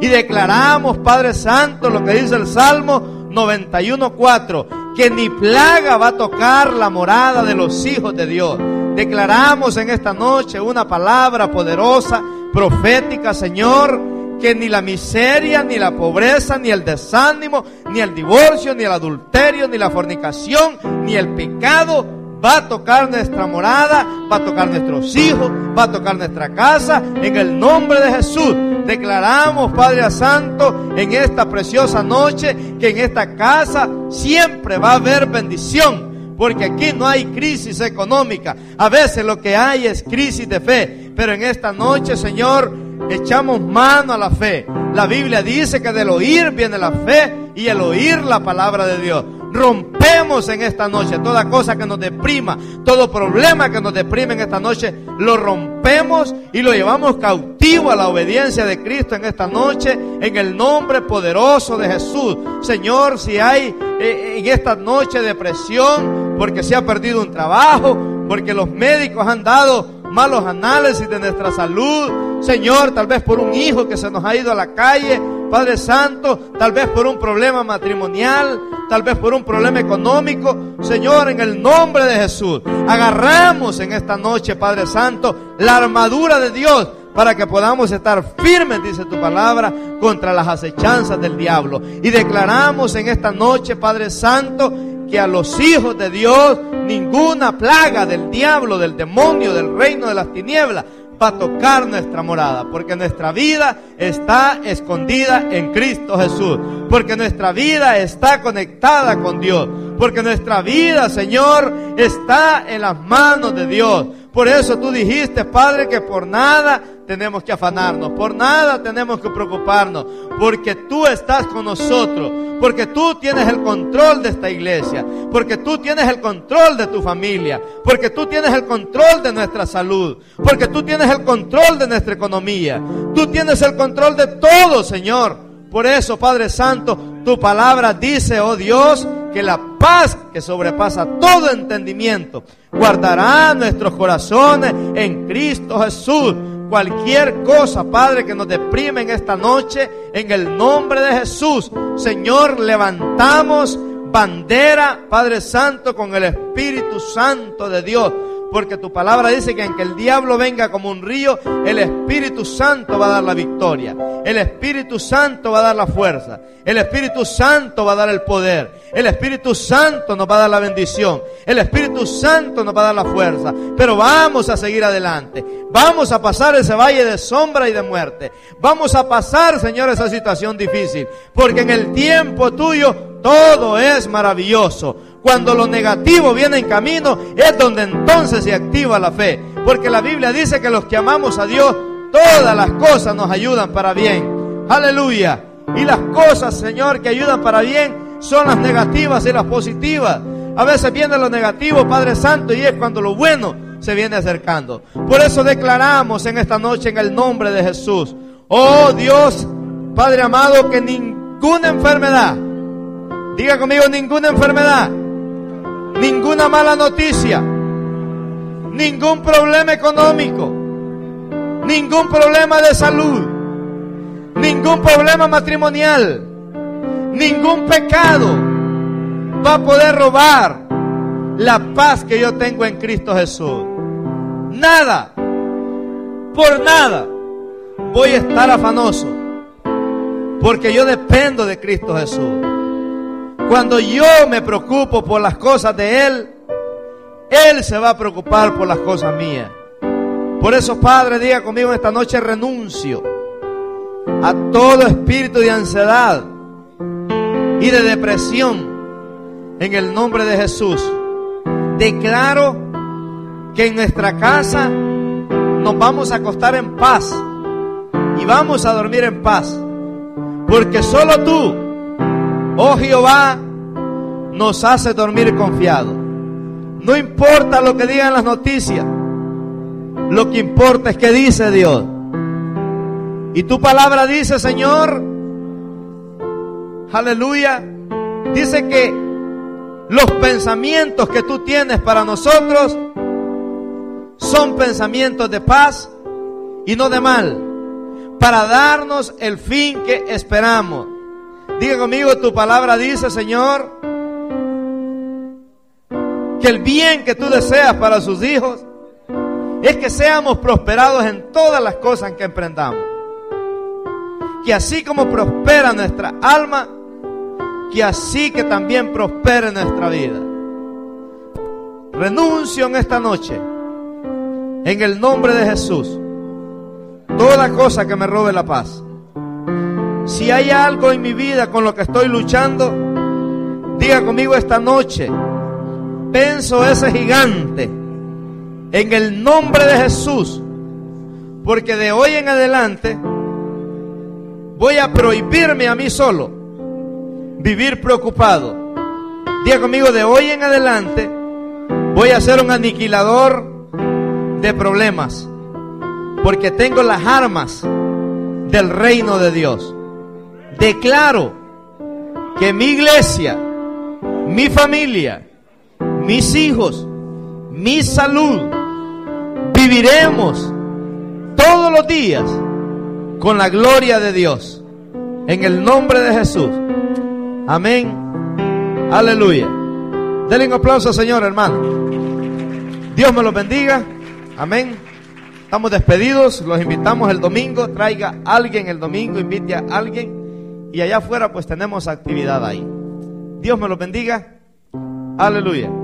S1: Y declaramos, Padre Santo, lo que dice el Salmo noventa y uno cuatro, que ni plaga va a tocar la morada de los hijos de Dios. Declaramos en esta noche una palabra poderosa, profética, Señor, que ni la miseria, ni la pobreza, ni el desánimo, ni el divorcio, ni el adulterio, ni la fornicación, ni el pecado va a tocar nuestra morada, va a tocar nuestros hijos, va a tocar nuestra casa, en el nombre de Jesús. Declaramos, Padre Santo, en esta preciosa noche, que en esta casa siempre va a haber bendición, porque aquí no hay crisis económica. A veces lo que hay es crisis de fe, pero en esta noche, Señor, echamos mano a la fe. La Biblia dice que del oír viene la fe, y el oír la palabra de Dios. Rompemos en esta noche toda cosa que nos deprima, todo problema que nos deprime en esta noche, lo rompemos y lo llevamos cautivo a la obediencia de Cristo en esta noche, en el nombre poderoso de Jesús. Señor, si hay eh, en esta noche depresión, porque se ha perdido un trabajo, porque los médicos han dado malos análisis de nuestra salud, Señor, tal vez por un hijo que se nos ha ido a la calle, Padre Santo, tal vez por un problema matrimonial, tal vez por un problema económico, Señor, en el nombre de Jesús, agarramos en esta noche, Padre Santo, la armadura de Dios, para que podamos estar firmes, dice tu palabra, contra las acechanzas del diablo. Y declaramos en esta noche, Padre Santo, que a los hijos de Dios ninguna plaga del diablo, del demonio, del reino de las tinieblas va a tocar nuestra morada, porque nuestra vida está escondida en Cristo Jesús, porque nuestra vida está conectada con Dios, porque nuestra vida, Señor, está en las manos de Dios. Por eso tú dijiste, Padre, que por nada tenemos que afanarnos, por nada tenemos que preocuparnos, porque tú estás con nosotros, porque tú tienes el control de esta iglesia, porque tú tienes el control de tu familia, porque tú tienes el control de nuestra salud, porque tú tienes el control de nuestra economía, tú tienes el control de todo, Señor. Por eso, Padre Santo, tu palabra dice, oh Dios, que la paz que sobrepasa todo entendimiento guardará nuestros corazones en Cristo Jesús. Cualquier cosa, Padre, que nos deprime en esta noche, en el nombre de Jesús, Señor, levantamos bandera, Padre Santo, con el Espíritu Santo de Dios. Porque tu palabra dice que aunque el diablo venga como un río, el Espíritu Santo va a dar la victoria. El Espíritu Santo va a dar la fuerza. El Espíritu Santo va a dar el poder. El Espíritu Santo nos va a dar la bendición. El Espíritu Santo nos va a dar la fuerza. Pero vamos a seguir adelante. Vamos a pasar ese valle de sombra y de muerte. Vamos a pasar, Señor, esa situación difícil. Porque en el tiempo tuyo todo es maravilloso. Cuando lo negativo viene en camino, es donde entonces se activa la fe. Porque la Biblia dice que los que amamos a Dios, todas las cosas nos ayudan para bien. Aleluya. Y las cosas, Señor, que ayudan para bien son las negativas y las positivas. A veces viene lo negativo, Padre Santo, y es cuando lo bueno se viene acercando. Por eso declaramos en esta noche en el nombre de Jesús, oh Dios, Padre amado, que ninguna enfermedad, diga conmigo, ninguna enfermedad, ninguna mala noticia, ningún problema económico, ningún problema de salud, ningún problema matrimonial, ningún pecado va a poder robar la paz que yo tengo en Cristo Jesús. Nada, por nada voy a estar afanoso, porque yo dependo de Cristo Jesús. Cuando yo me preocupo por las cosas de Él, Él se va a preocupar por las cosas mías. Por eso, Padre, diga conmigo esta noche, renuncio a todo espíritu de ansiedad y de depresión en el nombre de Jesús. Declaro que en nuestra casa nos vamos a acostar en paz y vamos a dormir en paz, porque solo tú, oh Jehová, nos hace dormir confiados. No importa lo que digan las noticias, lo que importa es que dice Dios. Y tu palabra dice, Señor, aleluya, dice que los pensamientos que tú tienes para nosotros son pensamientos de paz y no de mal, para darnos el fin que esperamos. Diga conmigo, tu palabra dice, Señor, que el bien que tú deseas para sus hijos es que seamos prosperados en todas las cosas que emprendamos. Que así como prospera nuestra alma, que así que también prospere nuestra vida. Renuncio en esta noche, en el nombre de Jesús, toda cosa que me robe la paz. Si hay algo en mi vida con lo que estoy luchando, diga conmigo esta noche, venzo ese gigante en el nombre de Jesús, porque de hoy en adelante voy a prohibirme a mí solo vivir preocupado. Diga conmigo, de hoy en adelante voy a ser un aniquilador de problemas, porque tengo las armas del reino de Dios. Declaro que mi iglesia, mi familia, mis hijos, mi salud, viviremos todos los días con la gloria de Dios, en el nombre de Jesús. Amén. Aleluya. Denle un aplauso al Señor, hermano. Dios me los bendiga. Amén. Estamos despedidos. Los invitamos el domingo. Traiga a alguien el domingo, invite a alguien. Y allá afuera pues tenemos actividad ahí. Dios me los bendiga. Aleluya.